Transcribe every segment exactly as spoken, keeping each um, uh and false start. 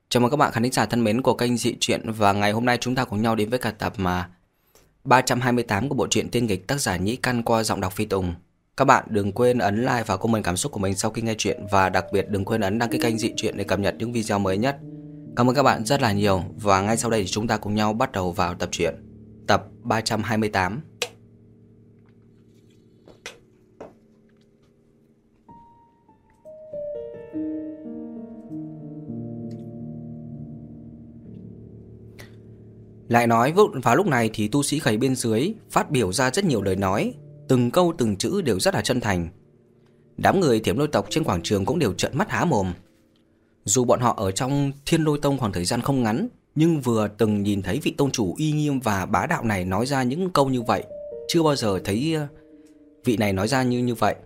Chào mừng các bạn khán thính giả thân mến của kênh Dị Truyện, và ngày hôm nay chúng ta cùng nhau đến với cả tập mà ba trăm hai mươi tám của bộ truyện tiên nghịch tác giả Nhĩ Căn qua giọng đọc Phi Tùng. Các bạn đừng quên ấn like và comment cảm xúc của mình sau khi nghe truyện, và đặc biệt đừng quên ấn đăng ký kênh Dị Truyện để cập nhật những video mới nhất. Cảm ơn các bạn rất là nhiều, và ngay sau đây thì chúng ta cùng nhau bắt đầu vào tập truyện tập ba trăm hai mươi tám. Lại nói vào lúc này thì tu sĩ gầy bên dưới phát biểu ra rất nhiều lời nói, từng câu từng chữ đều rất là chân thành. Đám người Thiểm Lôi tộc trên quảng trường cũng đều trợn mắt há mồm. Dù bọn họ ở trong Thiên Lôi Tông khoảng thời gian không ngắn, nhưng vừa từng nhìn thấy vị tông chủ uy nghiêm và bá đạo này nói ra những câu như vậy, chưa bao giờ thấy vị này nói ra như như vậy.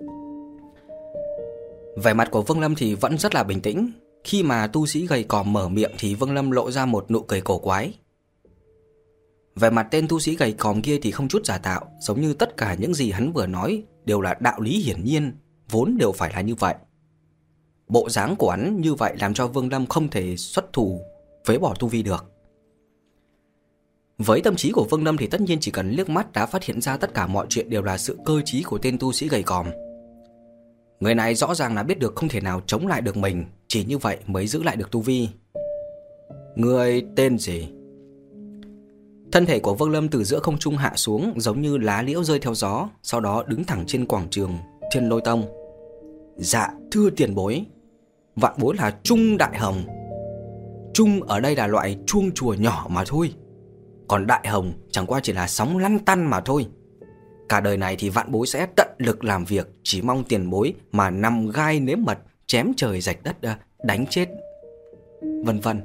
Vẻ mặt của Vương Lâm thì vẫn rất là bình tĩnh. Khi mà tu sĩ gầy còm mở miệng thì Vương Lâm lộ ra một nụ cười cổ quái. Về mặt tên tu sĩ gầy còm kia thì không chút giả tạo, giống như tất cả những gì hắn vừa nói đều là đạo lý hiển nhiên, vốn đều phải là như vậy. Bộ dáng của hắn như vậy làm cho Vương Lâm không thể xuất thủ phế bỏ tu vi được. Với tâm trí của Vương Lâm thì tất nhiên chỉ cần liếc mắt đã phát hiện ra tất cả mọi chuyện đều là sự cơ trí của tên tu sĩ gầy còm. Người này rõ ràng là biết được không thể nào chống lại được mình, chỉ như vậy mới giữ lại được tu vi. Người tên gì? Thân thể của Vương Lâm từ giữa không trung hạ xuống giống như lá liễu rơi theo gió, sau đó đứng thẳng trên quảng trường Thiên Lôi Tông. Dạ thưa tiền bối, vạn bối là Trung Đại Hồng. Trung ở đây là loại chuông chùa nhỏ mà thôi, còn Đại Hồng chẳng qua chỉ là sóng lăn tăn mà thôi. Cả đời này thì vạn bối sẽ tận lực làm việc, chỉ mong tiền bối mà nằm gai nếm mật, chém trời rạch đất, đánh chết, vân vân.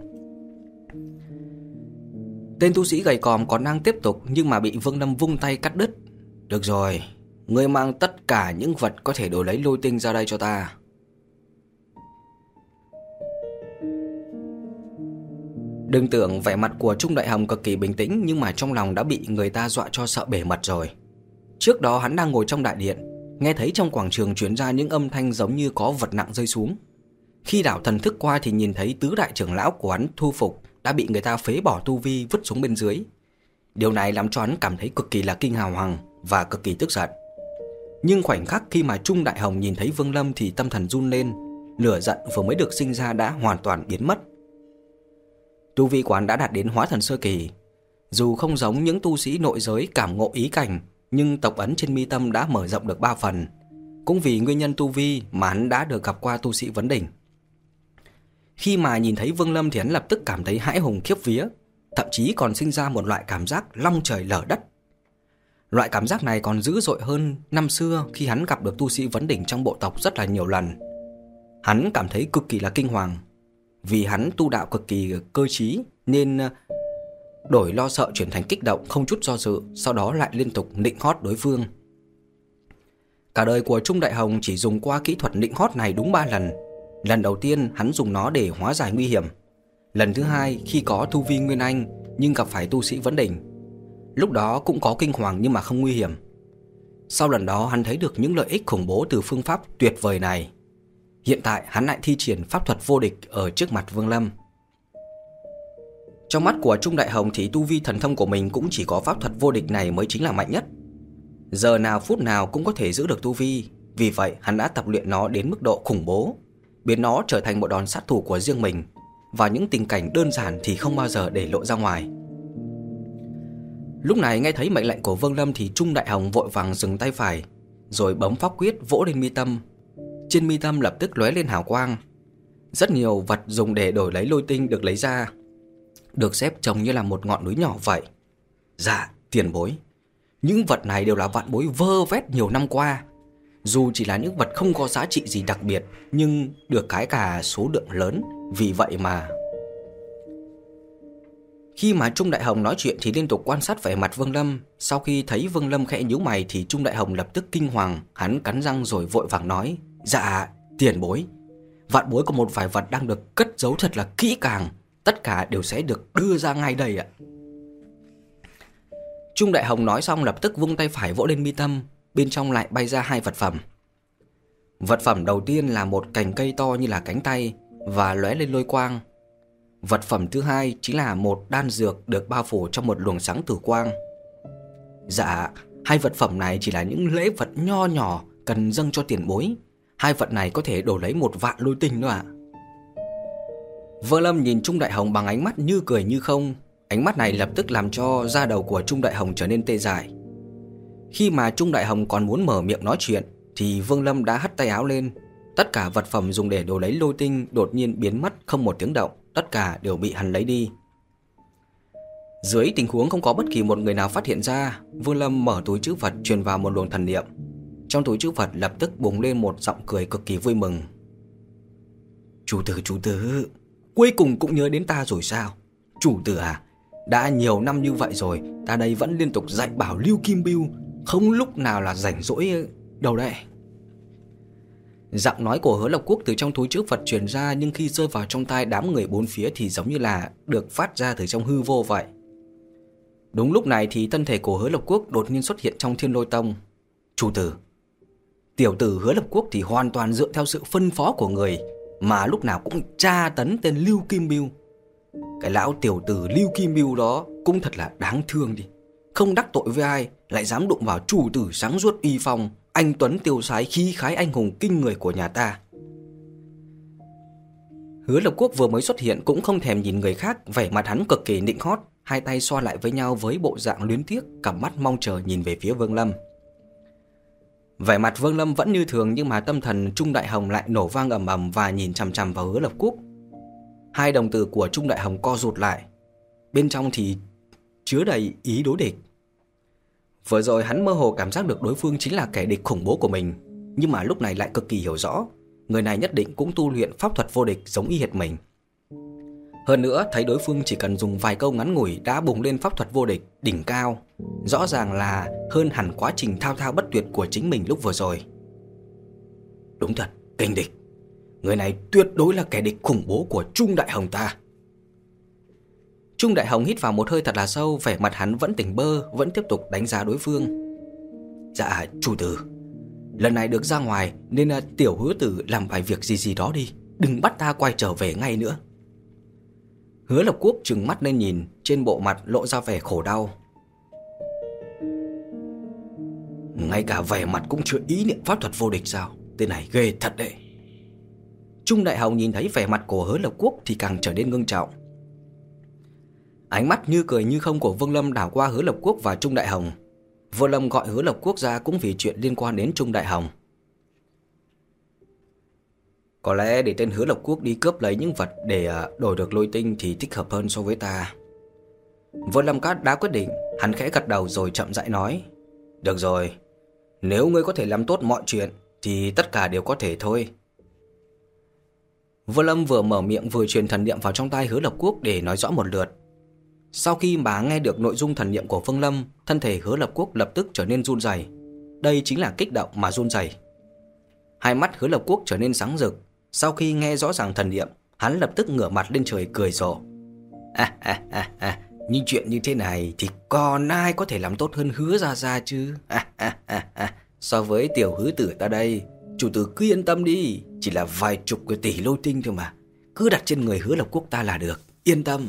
Tên tu sĩ gầy còm còn đang tiếp tục nhưng mà bị Vương Lâm vung tay cắt đứt. Được rồi, ngươi mang tất cả những vật có thể đổi lấy lôi tinh ra đây cho ta. Đừng tưởng vẻ mặt của Trung Đại Hồng cực kỳ bình tĩnh, nhưng mà trong lòng đã bị người ta dọa cho sợ bể mật rồi. Trước đó hắn đang ngồi trong đại điện, nghe thấy trong quảng trường truyền ra những âm thanh giống như có vật nặng rơi xuống. Khi đảo thần thức qua thì nhìn thấy tứ đại trưởng lão của hắn Thu Phục đã bị người ta phế bỏ tu vi vứt xuống bên dưới. Điều này làm cho hắn cảm thấy cực kỳ là kinh hào hằng và cực kỳ tức giận. Nhưng khoảnh khắc khi mà Trung Đại Hồng nhìn thấy Vương Lâm thì tâm thần run lên, lửa giận vừa mới được sinh ra đã hoàn toàn biến mất. Tu vi quán đã đạt đến hóa thần sơ kỳ. Dù không giống những tu sĩ nội giới cảm ngộ ý cảnh, nhưng tộc ấn trên mi tâm đã mở rộng được ba phần. Cũng vì nguyên nhân tu vi mà hắn đã được gặp qua tu sĩ vấn đỉnh. Khi mà nhìn thấy Vương Lâm thì hắn lập tức cảm thấy hãi hùng khiếp vía, thậm chí còn sinh ra một loại cảm giác long trời lở đất. Loại cảm giác này còn dữ dội hơn năm xưa khi hắn gặp được tu sĩ vấn đỉnh trong bộ tộc rất là nhiều lần. Hắn cảm thấy cực kỳ là kinh hoàng, vì hắn tu đạo cực kỳ cơ trí nên đổi lo sợ chuyển thành kích động không chút do dự, sau đó lại liên tục nịnh hót đối phương. Cả đời của Trung Đại Hồng chỉ dùng qua kỹ thuật nịnh hót này đúng ba lần. Lần đầu tiên hắn dùng nó để hóa giải nguy hiểm. Lần thứ hai khi có tu vi nguyên anh nhưng gặp phải tu sĩ vấn đỉnh. Lúc đó cũng có kinh hoàng nhưng mà không nguy hiểm. Sau lần đó hắn thấy được những lợi ích khủng bố từ phương pháp tuyệt vời này. Hiện tại hắn lại thi triển pháp thuật vô địch ở trước mặt Vương Lâm. Trong mắt của Trung Đại Hồng thì tu vi thần thông của mình cũng chỉ có pháp thuật vô địch này mới chính là mạnh nhất. Giờ nào phút nào cũng có thể giữ được tu vi. Vì vậy hắn đã tập luyện nó đến mức độ khủng bố, biến nó trở thành một đòn sát thủ của riêng mình, và những tình cảnh đơn giản thì không bao giờ để lộ ra ngoài. Lúc này nghe thấy mệnh lệnh của Vương Lâm thì Trung Đại Hồng vội vàng dừng tay phải, rồi bấm pháp quyết vỗ lên mi tâm. Trên mi tâm lập tức lóe lên hào quang. Rất nhiều vật dùng để đổi lấy lôi tinh được lấy ra, được xếp trồng như là một ngọn núi nhỏ vậy. Dạ tiền bối, những vật này đều là vạn bối vơ vét nhiều năm qua. Dù chỉ là những vật không có giá trị gì đặc biệt, nhưng được cái cả số lượng lớn, vì vậy mà. Khi mà Trung Đại Hồng nói chuyện thì liên tục quan sát vẻ mặt Vương Lâm. Sau khi thấy Vương Lâm khẽ nhíu mày thì Trung Đại Hồng lập tức kinh hoàng. Hắn cắn răng rồi vội vàng nói: Dạ tiền bối, vạn bối có một vài vật đang được cất giấu thật là kỹ càng, tất cả đều sẽ được đưa ra ngay đây ạ. Trung Đại Hồng nói xong lập tức vung tay phải vỗ lên mi tâm. Bên trong lại bay ra hai vật phẩm. Vật phẩm đầu tiên là một cành cây to như là cánh tay và lóe lên lôi quang. Vật phẩm thứ hai chính là một đan dược được bao phủ trong một luồng sáng tử quang. Dạ, hai vật phẩm này chỉ là những lễ vật nho nhỏ cần dâng cho tiền bối. Hai vật này có thể đổi lấy một vạn lôi tinh đó ạ. Vương Lâm nhìn Trung Đại Hồng bằng ánh mắt như cười như không. Ánh mắt này lập tức làm cho da đầu của Trung Đại Hồng trở nên tê dại. Khi mà Trung Đại Hồng còn muốn mở miệng nói chuyện thì Vương Lâm đã hất tay áo lên. Tất cả vật phẩm dùng để đổi lấy lôi tinh đột nhiên biến mất không một tiếng động. Tất cả đều bị hắn lấy đi. Dưới tình huống không có bất kỳ một người nào phát hiện ra, Vương Lâm mở túi trữ vật truyền vào một luồng thần niệm. Trong túi trữ vật lập tức bùng lên một giọng cười cực kỳ vui mừng. Chủ tử, chủ tử, cuối cùng cũng nhớ đến ta rồi sao? Chủ tử à, đã nhiều năm như vậy rồi, ta đây vẫn liên tục dạy bảo Lưu Kim Bưu, không lúc nào là rảnh rỗi đâu đây. Giọng nói của Hứa Lộc Quốc từ trong túi trữ vật truyền ra, nhưng khi rơi vào trong tai đám người bốn phía thì giống như là được phát ra từ trong hư vô vậy. Đúng lúc này thì thân thể của Hứa Lộc Quốc đột nhiên xuất hiện trong Thiên Lôi Tông. Chủ tử, tiểu tử Hứa Lộc Quốc thì hoàn toàn dựa theo sự phân phó của người, mà lúc nào cũng tra tấn tên Lưu Kim Bưu. Cái lão tiểu tử Lưu Kim Bưu đó cũng thật là đáng thương đi. Không đắc tội với ai, lại dám đụng vào chủ tử sáng suốt uy phong, anh tuấn tiêu sái khí khái anh hùng kinh người của nhà ta. Hứa Lộc Quốc vừa mới xuất hiện cũng không thèm nhìn người khác, vẻ mặt hắn cực kỳ nịnh hót, hai tay xoa lại với nhau với bộ dạng luyến tiếc, cặp mắt mong chờ nhìn về phía Vương Lâm. Vẻ mặt Vương Lâm vẫn như thường, nhưng mà tâm thần Trung Đại Hồng lại nổ vang ầm ầm và nhìn chằm chằm vào Hứa Lộc Quốc. Hai đồng tử của Trung Đại Hồng co rụt lại, bên trong thì chứa đầy ý đối địch. Vừa rồi hắn mơ hồ cảm giác được đối phương chính là kẻ địch khủng bố của mình, nhưng mà lúc này lại cực kỳ hiểu rõ, người này nhất định cũng tu luyện pháp thuật vô địch giống y hệt mình. Hơn nữa, thấy đối phương chỉ cần dùng vài câu ngắn ngủi đã bùng lên pháp thuật vô địch đỉnh cao, rõ ràng là hơn hẳn quá trình thao thao bất tuyệt của chính mình lúc vừa rồi. Đúng thật, kình địch. Người này tuyệt đối là kẻ địch khủng bố của Trung Đại Hồng ta. Trung Đại Hồng hít vào một hơi thật là sâu, vẻ mặt hắn vẫn tỉnh bơ, vẫn tiếp tục đánh giá đối phương. Dạ, chủ tử, lần này được ra ngoài nên tiểu Hứa tử làm vài việc gì gì đó đi, đừng bắt ta quay trở về ngay nữa. Hứa Lộc Quốc trừng mắt lên nhìn, trên bộ mặt lộ ra vẻ khổ đau. Ngay cả vẻ mặt cũng chưa ý niệm pháp thuật vô địch sao? Tên này ghê thật đấy. Trung Đại Hồng nhìn thấy vẻ mặt của Hứa Lộc Quốc thì càng trở nên ngưng trọng. Ánh mắt như cười như không của Vương Lâm đảo qua Hứa Lộc Quốc và Trung Đại Hồng. Vương Lâm gọi Hứa Lộc Quốc ra cũng vì chuyện liên quan đến Trung Đại Hồng. Có lẽ để tên Hứa Lộc Quốc đi cướp lấy những vật để đổi được lôi tinh thì thích hợp hơn so với ta. Vương Lâm Cát đã quyết định, hắn khẽ gật đầu rồi chậm rãi nói. Được rồi, nếu ngươi có thể làm tốt mọi chuyện thì tất cả đều có thể thôi. Vương Lâm vừa mở miệng vừa truyền thần niệm vào trong tai Hứa Lộc Quốc để nói rõ một lượt. Sau khi mà nghe được nội dung thần niệm của Vương Lâm, thân thể Hứa Lộc Quốc lập tức trở nên run rẩy. Đây chính là kích động mà run rẩy. Hai mắt Hứa Lộc Quốc trở nên sáng rực. Sau khi nghe rõ ràng thần niệm, hắn lập tức ngửa mặt lên trời cười rộ. À, à, à, à, nhưng chuyện như thế này thì còn ai có thể làm tốt hơn Hứa Gia Gia chứ? À, à, à, à, so với tiểu Hứa tử ta đây, chủ tử cứ yên tâm đi, chỉ là vài chục cái tỷ lôi tinh thôi mà, cứ đặt trên người Hứa Lộc Quốc ta là được, yên tâm.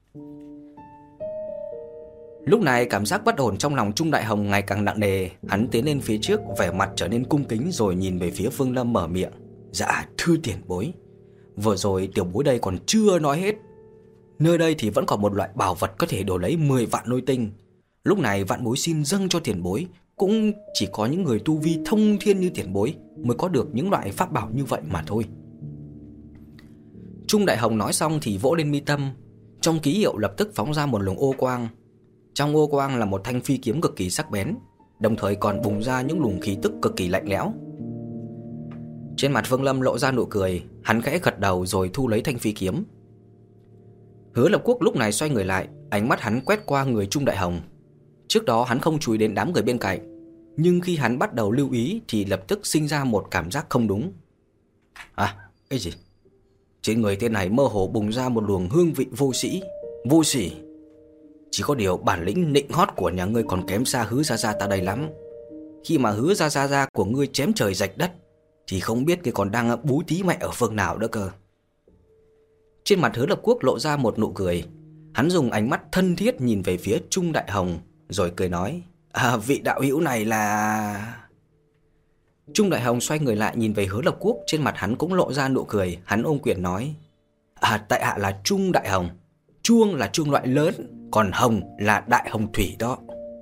Lúc này cảm giác bất ổn trong lòng Trung Đại Hồng ngày càng nặng nề, hắn tiến lên phía trước, vẻ mặt trở nên cung kính rồi nhìn về phía Vương Lâm mở miệng. Dạ, thưa tiền bối, vừa rồi tiểu bối đây còn chưa nói hết. Nơi đây thì vẫn còn một loại bảo vật có thể đổi lấy mười vạn lôi tinh. Lúc này vạn bối xin dâng cho tiền bối. Cũng chỉ có những người tu vi thông thiên như tiền bối mới có được những loại pháp bảo như vậy mà thôi. Trung Đại Hồng nói xong thì vỗ lên mi tâm. Trong ký hiệu lập tức phóng ra một luồng ô quang. Trong ô quang là một thanh phi kiếm cực kỳ sắc bén, đồng thời còn bùng ra những luồng khí tức cực kỳ lạnh lẽo. Trên mặt Vương Lâm lộ ra nụ cười, hắn khẽ gật đầu rồi thu lấy thanh phi kiếm. Hứa Lộc Quốc lúc này xoay người lại, ánh mắt hắn quét qua người Trung Đại Hồng. Trước đó hắn không chú ý đến đám người bên cạnh, nhưng khi hắn bắt đầu lưu ý thì lập tức sinh ra một cảm giác không đúng. À, cái gì? Trên người tên này mơ hồ bùng ra một luồng hương vị vô sĩ, vô sỉ. Chỉ có điều bản lĩnh nịnh hót của nhà ngươi còn kém xa Hứa Gia Gia ta đây lắm. Khi mà Hứa Gia Gia Gia của ngươi chém trời rạch đất thì không biết cái còn đang bú tí mẹ ở phương nào nữa cơ. Trên mặt Hứa Lập Quốc lộ ra một nụ cười. Hắn dùng ánh mắt thân thiết nhìn về phía Trung Đại Hồng, rồi cười nói: À, vị đạo hữu này là... Trung Đại Hồng xoay người lại nhìn về Hứa Lập Quốc, trên mặt hắn cũng lộ ra nụ cười. Hắn ôm quyền nói: À, tại hạ là Trung Đại Hồng. Chuông là chuông loại lớn, còn hồng là đại hồng thủy đó.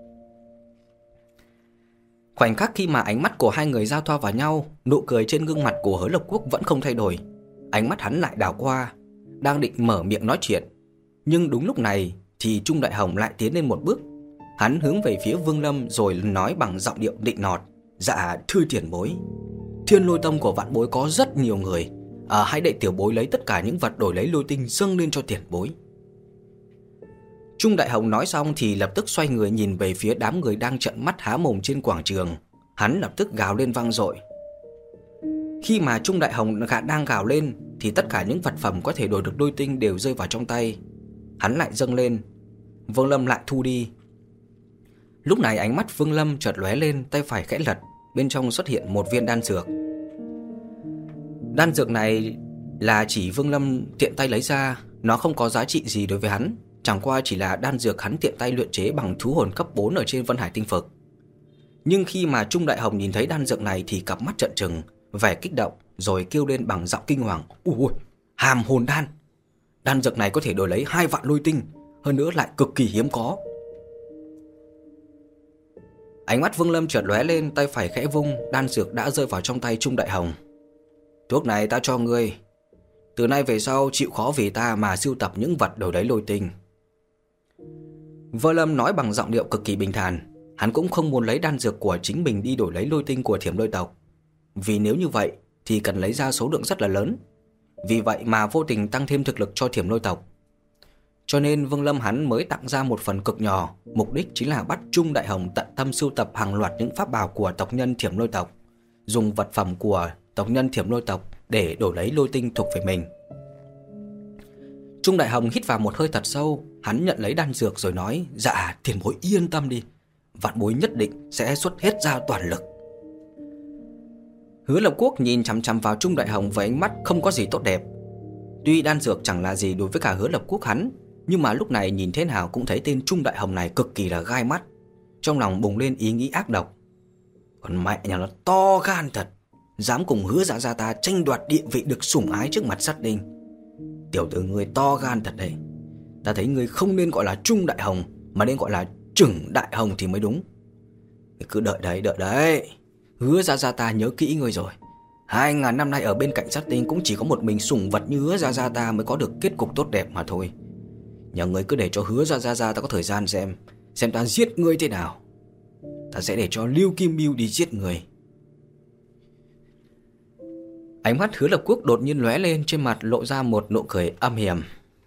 Khoảnh khắc khi mà ánh mắt của hai người giao thoa vào nhau, nụ cười trên gương mặt của Hứa Lập Quốc vẫn không thay đổi. Ánh mắt hắn lại đảo qua, đang định mở miệng nói chuyện, nhưng đúng lúc này thì Trung Đại Hồng lại tiến lên một bước. Hắn hướng về phía Vương Lâm rồi nói bằng giọng điệu nịnh nọt: Dạ thưa tiền bối, Thiên Lôi Tông của vạn bối có rất nhiều người, à, hãy để tiểu bối lấy tất cả những vật đổi lấy lôi tinh dâng lên cho tiền bối. Trung Đại Hồng nói xong thì lập tức xoay người nhìn về phía đám người đang trợn mắt há mồm trên quảng trường. Hắn lập tức gào lên vang dội. Khi mà Trung Đại Hồng đang gào lên thì tất cả những vật phẩm có thể đổi được lôi tinh đều rơi vào trong tay. Hắn lại dâng lên, Vương Lâm lại thu đi. Lúc này ánh mắt Vương Lâm chợt lóe lên, tay phải khẽ lật, bên trong xuất hiện một viên đan dược. Đan dược này là chỉ Vương Lâm tiện tay lấy ra, nó không có giá trị gì đối với hắn, chẳng qua chỉ là đan dược hắn tiện tay luyện chế bằng thú hồn cấp bốn ở trên Vân Hải Tinh Phực. Nhưng khi mà Trung Đại Hồng nhìn thấy đan dược này thì cặp mắt trợn trừng, vẻ kích động, rồi kêu lên bằng giọng kinh hoàng: Ui, hàm hồn đan! Đan dược này có thể đổi lấy hai vạn lôi tinh, hơn nữa lại cực kỳ hiếm có. Ánh mắt Vương Lâm chợt lóe lên, tay phải khẽ vung, đan dược đã rơi vào trong tay Trung Đại Hồng. Thuốc này ta cho ngươi, từ nay về sau chịu khó vì ta mà sưu tập những vật đổi lấy lôi tinh. Vương Lâm nói bằng giọng điệu cực kỳ bình thản. Hắn cũng không muốn lấy đan dược của chính mình đi đổi lấy lôi tinh của Thiểm Lôi tộc, vì nếu như vậy thì cần lấy ra số lượng rất là lớn. Vì vậy mà vô tình tăng thêm thực lực cho Thiểm Lôi tộc. Cho nên Vương Lâm hắn mới tặng ra một phần cực nhỏ, mục đích chính là bắt Trung Đại Hồng tận tâm sưu tập hàng loạt những pháp bảo của tộc nhân Thiểm Lôi tộc, dùng vật phẩm của tộc nhân Thiểm Lôi tộc để đổi lấy lôi tinh thuộc về mình. Trung Đại Hồng hít vào một hơi thật sâu, hắn nhận lấy đan dược rồi nói: Dạ tiền bối yên tâm đi, vạn bối nhất định sẽ xuất hết ra toàn lực. Hứa Lập Quốc nhìn chằm chằm vào Trung Đại Hồng với ánh mắt không có gì tốt đẹp. Tuy đan dược chẳng là gì đối với cả Hứa Lập Quốc hắn, nhưng mà lúc này nhìn thế nào cũng thấy tên Trung Đại Hồng này cực kỳ là gai mắt. Trong lòng bùng lên ý nghĩ ác độc. Còn mẹ nhà nó to gan thật, dám cùng Hứa Dạ Gia ta tranh đoạt địa vị được sủng ái trước mặt sát đinh. Tiểu tử ngươi to gan thật đấy. Ta thấy ngươi không nên gọi là Trung Đại Hồng, mà nên gọi là Trừng Đại Hồng thì mới đúng. Cứ đợi đấy, đợi đấy. Hứa Dạ Gia ta nhớ kỹ ngươi rồi. Hai ngàn năm nay ở bên cạnh sát tinh cũng chỉ có một mình sủng vật như Hứa Dạ Gia ta mới có được kết cục tốt đẹp mà thôi. Nhà ngươi cứ để cho Hứa Dạ Gia ta có thời gian xem Xem ta giết ngươi thế nào. Ta sẽ để cho Lưu Kim Bưu đi giết người. Ánh mắt Hứa Lập Quốc đột nhiên lóe lên, trên mặt lộ ra một nụ cười âm hiểm.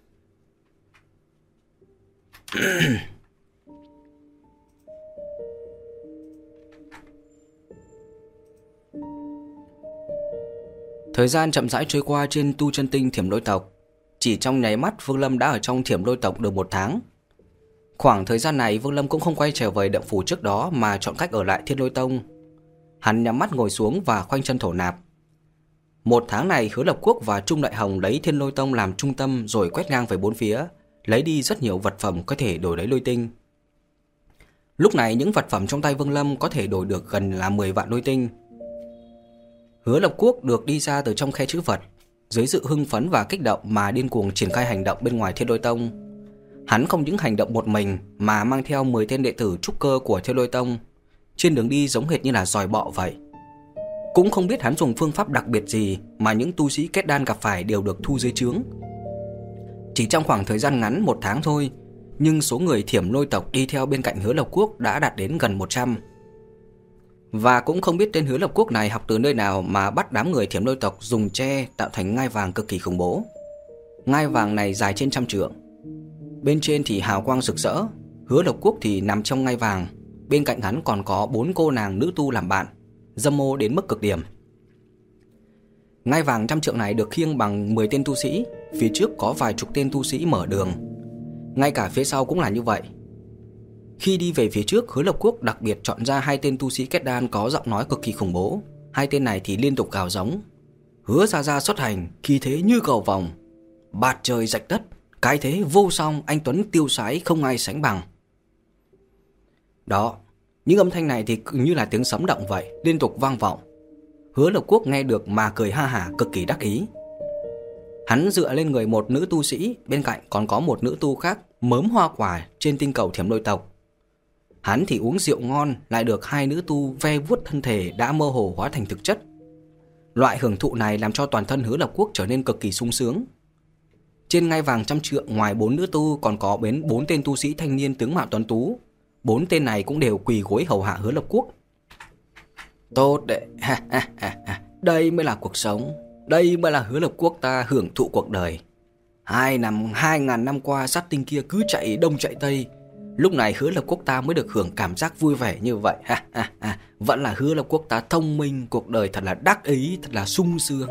Thời gian chậm rãi trôi qua trên tu chân tinh Thiểm Lôi tộc. Chỉ trong nháy mắt Vương Lâm đã ở trong Thiểm Lôi tộc được một tháng. Khoảng thời gian này Vương Lâm cũng không quay trở về động phủ trước đó, mà chọn cách ở lại Thiên Lôi Tông. Hắn nhắm mắt ngồi xuống và khoanh chân thổ nạp. Một tháng này Hứa Lập Quốc và Trung Đại Hồng lấy Thiên Lôi Tông làm trung tâm, rồi quét ngang về bốn phía, lấy đi rất nhiều vật phẩm có thể đổi lấy lôi tinh. Lúc này những vật phẩm trong tay Vương Lâm có thể đổi được gần là mười vạn lôi tinh. Hứa Lập Quốc được đi ra từ trong khe chữ vật, dưới sự hưng phấn và kích động mà điên cuồng triển khai hành động bên ngoài Thiên Lôi Tông. Hắn không những hành động một mình mà mang theo mười tên đệ tử trúc cơ của Thiên Lôi Tông. Trên đường đi giống hệt như là giòi bọ vậy. Cũng không biết hắn dùng phương pháp đặc biệt gì mà những tu sĩ kết đan gặp phải đều được thu dưới trướng. Chỉ trong khoảng thời gian ngắn một tháng thôi, nhưng số người Thiểm Lôi tộc đi theo bên cạnh Hứa Lập Quốc đã đạt đến gần một trăm. Và cũng không biết tên Hứa Lập Quốc này học từ nơi nào mà bắt đám người Thiểm Lôi tộc dùng tre tạo thành ngai vàng cực kỳ khủng bố. Ngai vàng này dài trên trăm trượng, bên trên thì hào quang rực rỡ. Hứa Lập Quốc thì nằm trong ngai vàng, bên cạnh hắn còn có bốn cô nàng nữ tu làm bạn, dâm mô đến mức cực điểm. Ngai vàng trăm trượng này được khiêng bằng mười tên tu sĩ, phía trước có vài chục tên tu sĩ mở đường, ngay cả phía sau cũng là như vậy. Khi đi về phía trước, Hứa Lập Quốc đặc biệt chọn ra hai tên tu sĩ kết đan có giọng nói cực kỳ khủng bố. Hai tên này thì liên tục gào giống: Hứa Gia Gia xuất hành, khí thế như cầu vồng. Bạt trời rạch đất, cái thế vô song, anh tuấn tiêu sái không ai sánh bằng. Đó, những âm thanh này thì như là tiếng sấm động vậy, liên tục vang vọng. Hứa Lập Quốc nghe được mà cười ha hả, cực kỳ đắc ý. Hắn dựa lên người một nữ tu sĩ, bên cạnh còn có một nữ tu khác mớm hoa quả trên tinh cầu Thiểm Lôi tộc. Hắn thì uống rượu ngon, lại được hai nữ tu ve vuốt thân thể đã mơ hồ hóa thành thực chất. Loại hưởng thụ này làm cho toàn thân Hứa Lập Quốc trở nên cực kỳ sung sướng. Trên ngai vàng trăm trượng, ngoài bốn nữ tu còn có đến bốn tên tu sĩ thanh niên tướng mạo tuấn tú. Bốn tên này cũng đều quỳ gối hầu hạ Hứa Lập Quốc. Tốt đấy, ha, ha, ha, ha. Đây mới là cuộc sống, đây mới là Hứa Lập Quốc ta hưởng thụ cuộc đời. Hai năm, hai ngàn năm qua sát tinh kia cứ chạy đông chạy tây, lúc này Hứa Lập Quốc ta mới được hưởng cảm giác vui vẻ như vậy. Ha, ha, ha. Vẫn là Hứa Lập Quốc ta thông minh, cuộc đời thật là đắc ý, thật là sung sướng.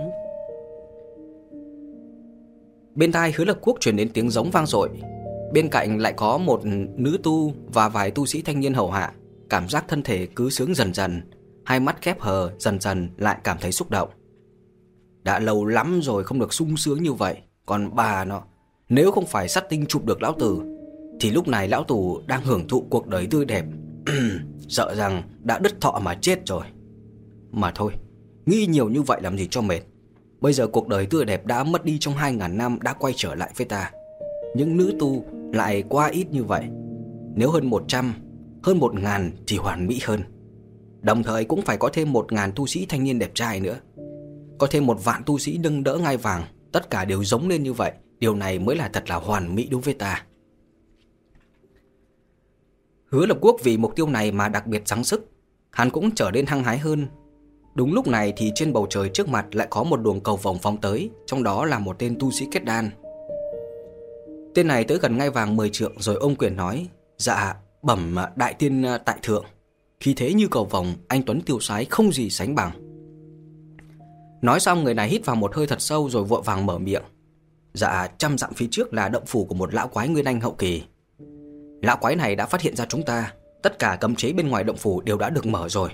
Bên tai Hứa Lập Quốc truyền đến tiếng giống vang dội. Bên cạnh lại có một nữ tu và vài tu sĩ thanh niên hầu hạ. Cảm giác thân thể cứ sướng dần dần, hai mắt khép hờ dần dần lại cảm thấy xúc động. Đã lâu lắm rồi không được sung sướng như vậy. Còn bà nó, nếu không phải sát tinh chụp được lão tử thì lúc này lão tử đang hưởng thụ cuộc đời tươi đẹp. Sợ rằng đã đứt thọ mà chết rồi. Mà thôi, nghĩ nhiều như vậy làm gì cho mệt. Bây giờ cuộc đời tươi đẹp đã mất đi trong hai ngàn năm đã quay trở lại với ta. Những nữ tu lại quá ít như vậy. Nếu hơn một trăm, hơn một ngàn thì hoàn mỹ hơn. Đồng thời cũng phải có thêm một ngàn tu sĩ thanh niên đẹp trai nữa. Có thêm một vạn tu sĩ nâng đỡ ngai vàng. Tất cả đều giống lên như vậy. Điều này mới là thật là hoàn mỹ đối với ta. Hứa Lập Quốc vì mục tiêu này mà đặc biệt gắng sức. Hắn cũng trở nên hăng hái hơn. Đúng lúc này thì trên bầu trời trước mặt lại có một luồng cầu vồng phóng tới. Trong đó là một tên tu sĩ kết đan. Tên này tới gần ngai vàng mười trượng rồi ôm quyền nói: Dạ bẩm đại tiên tại thượng, khí thế như cầu vồng, anh tuấn tiêu sái không gì sánh bằng. Nói xong người này hít vào một hơi thật sâu rồi vội vàng mở miệng: Dạ trăm dặm phía trước là động phủ của một lão quái nguyên anh hậu kỳ. Lão quái này đã phát hiện ra chúng ta. Tất cả cấm chế bên ngoài động phủ đều đã được mở rồi.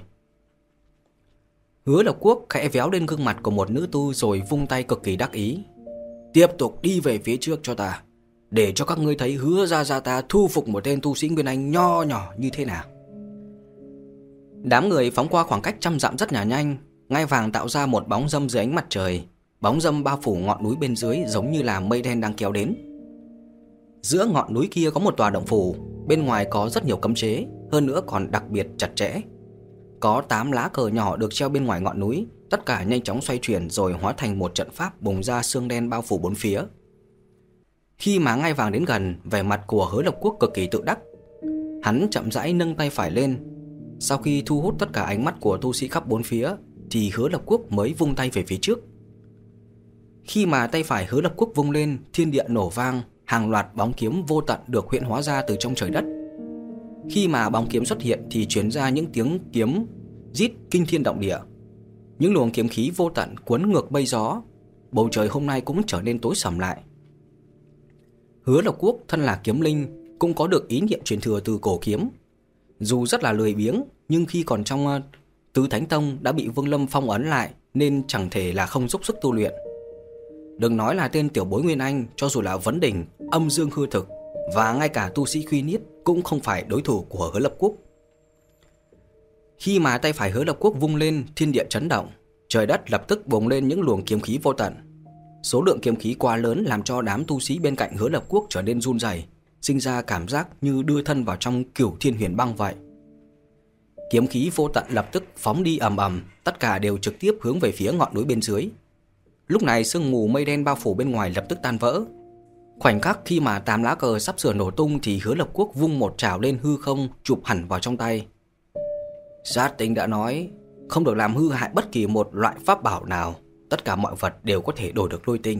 Hứa Lập Quốc khẽ véo lên gương mặt của một nữ tu rồi vung tay cực kỳ đắc ý: Tiếp tục đi về phía trước cho ta, để cho các ngươi thấy Hứa ra ra ta thu phục một tên tu sĩ nguyên anh nho nhỏ như thế nào. Đám người phóng qua khoảng cách trăm dặm rất là nhanh. Ngai vàng tạo ra một bóng râm dưới ánh mặt trời. Bóng râm bao phủ ngọn núi bên dưới giống như là mây đen đang kéo đến. Giữa ngọn núi kia có một tòa động phủ. Bên ngoài có rất nhiều cấm chế, hơn nữa còn đặc biệt chặt chẽ. Có tám lá cờ nhỏ được treo bên ngoài ngọn núi. Tất cả nhanh chóng xoay chuyển rồi hóa thành một trận pháp bùng ra sương đen bao phủ bốn phía. Khi mà ngai vàng đến gần, vẻ mặt của Hứa Lập Quốc cực kỳ tự đắc. Hắn chậm rãi nâng tay phải lên. Sau khi thu hút tất cả ánh mắt của tu sĩ khắp bốn phía thì Hứa Lập Quốc mới vung tay về phía trước. Khi mà tay phải Hứa Lập Quốc vung lên, thiên địa nổ vang, hàng loạt bóng kiếm vô tận được hiện hóa ra từ trong trời đất. Khi mà bóng kiếm xuất hiện thì truyền ra những tiếng kiếm rít kinh thiên động địa. Những luồng kiếm khí vô tận cuốn ngược mây gió. Bầu trời hôm nay cũng trở nên tối sầm lại. Hứa Lập Quốc thân là kiếm linh, cũng có được ý niệm truyền thừa từ cổ kiếm. Dù rất là lười biếng, nhưng khi còn trong uh, Tứ Thánh Tông đã bị Vương Lâm phong ấn lại, nên chẳng thể là không dốc sức tu luyện. Đừng nói là tên tiểu bối Nguyên Anh, cho dù là Vấn Đỉnh, Âm Dương Hư Thực và ngay cả tu sĩ Khuy Niết cũng không phải đối thủ của Hứa Lập Quốc. Khi mà tay phải Hứa Lập Quốc vung lên, thiên địa chấn động, trời đất lập tức bùng lên những luồng kiếm khí vô tận. Số lượng kiếm khí quá lớn làm cho đám tu sĩ bên cạnh Hứa Lập Quốc trở nên run rẩy, sinh ra cảm giác như đưa thân vào trong Cửu Thiên Huyền Băng vậy. Kiếm khí vô tận lập tức phóng đi ầm ầm, tất cả đều trực tiếp hướng về phía ngọn núi bên dưới. Lúc này sương mù mây đen bao phủ bên ngoài lập tức tan vỡ. Khoảnh khắc khi mà tám lá cờ sắp sửa nổ tung thì Hứa Lập Quốc vung một trảo lên hư không, chụp hẳn vào trong tay. Sát tinh đã nói không được làm hư hại bất kỳ một loại pháp bảo nào, tất cả mọi vật đều có thể đổi được lôi tinh.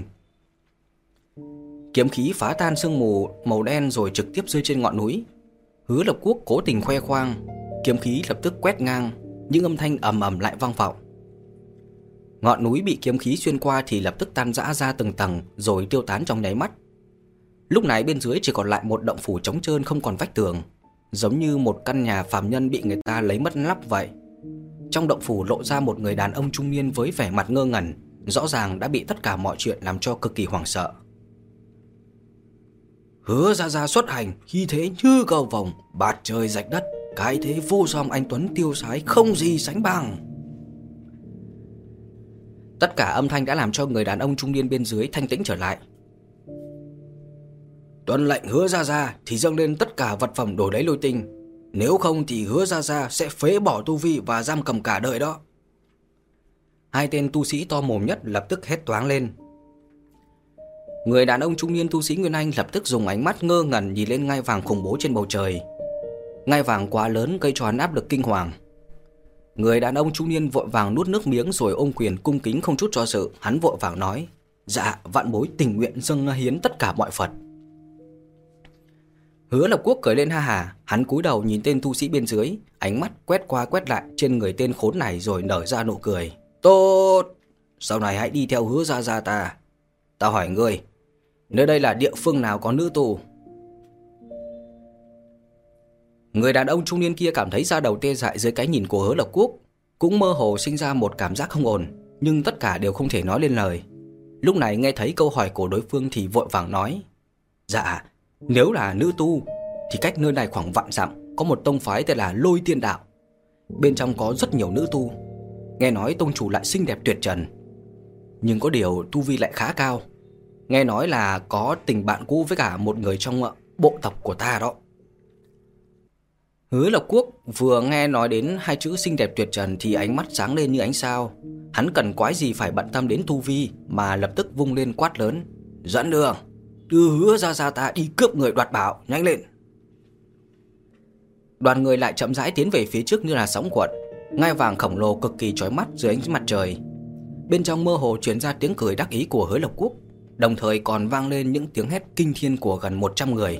Kiếm khí phá tan sương mù màu đen rồi trực tiếp rơi trên ngọn núi. Hứa Lập Quốc cố tình khoe khoang, kiếm khí lập tức quét ngang, những âm thanh ầm ầm lại vang vọng. Ngọn núi bị kiếm khí xuyên qua thì lập tức tan rã ra từng tầng rồi tiêu tán trong nháy mắt. Lúc này bên dưới chỉ còn lại một động phủ trống trơn không còn vách tường, giống như một căn nhà phàm nhân bị người ta lấy mất nắp vậy. Trong động phủ lộ ra một người đàn ông trung niên với vẻ mặt ngơ ngẩn, rõ ràng đã bị tất cả mọi chuyện làm cho cực kỳ hoảng sợ. Hứa Gia Gia xuất hành, khí thế như cầu vồng, bạt trời rạch đất, cái thế vô song anh tuấn tiêu sái không gì sánh bằng. Tất cả âm thanh đã làm cho người đàn ông trung niên bên dưới thanh tĩnh trở lại. Tuân lệnh Hứa Gia Gia thì dâng lên tất cả vật phẩm đổi lấy lôi tinh, nếu không thì Hứa Gia Gia sẽ phế bỏ tu vi và giam cầm cả đời đó. Hai tên tu sĩ to mồm nhất lập tức hét toáng lên. Người đàn ông trung niên tu sĩ Nguyên Anh lập tức dùng ánh mắt ngơ ngẩn nhìn lên ngai vàng khủng bố trên bầu trời. Ngai vàng quá lớn gây cho hắn áp lực kinh hoàng. Người đàn ông trung niên vội vàng nuốt nước miếng rồi ôm quyền cung kính không chút do dự. Hắn vội vàng nói: Dạ, vạn bối tình nguyện dâng hiến tất cả mọi Phật. Hứa Lập Quốc cười lên ha hà. Hắn cúi đầu nhìn tên tu sĩ bên dưới, ánh mắt quét qua quét lại trên người tên khốn này rồi nở ra nụ cười. Tốt, sau này hãy đi theo Hứa Gia Gia ta. Ta hỏi ngươi, nơi đây là địa phương nào có nữ tu? Người đàn ông trung niên kia cảm thấy da đầu tê dại dưới cái nhìn của Hứa Lập Quốc, cũng mơ hồ sinh ra một cảm giác không ổn, nhưng tất cả đều không thể nói lên lời. Lúc này nghe thấy câu hỏi của đối phương thì vội vàng nói: Dạ, nếu là nữ tu thì cách nơi này khoảng vạn dặm có một tông phái tên là Lôi Tiên Đạo. Bên trong có rất nhiều nữ tu, nghe nói tông chủ lại xinh đẹp tuyệt trần, nhưng có điều tu vi lại khá cao. Nghe nói là có tình bạn cũ với cả một người trong bộ tộc của ta đó. Hứa Lập Quốc vừa nghe nói đến hai chữ xinh đẹp tuyệt trần thì ánh mắt sáng lên như ánh sao. Hắn cần quái gì phải bận tâm đến tu vi, mà lập tức vung lên quát lớn: Dẫn đường, đưa Hứa Gia Gia ta đi cướp người đoạt bảo, nhanh lên. Đoàn người lại chậm rãi tiến về phía trước như là sóng cuộn. Ngai vàng khổng lồ cực kỳ chói mắt dưới ánh mặt trời. Bên trong mơ hồ truyền ra tiếng cười đắc ý của Hứa Lập Quốc, đồng thời còn vang lên những tiếng hét kinh thiên của gần một trăm người.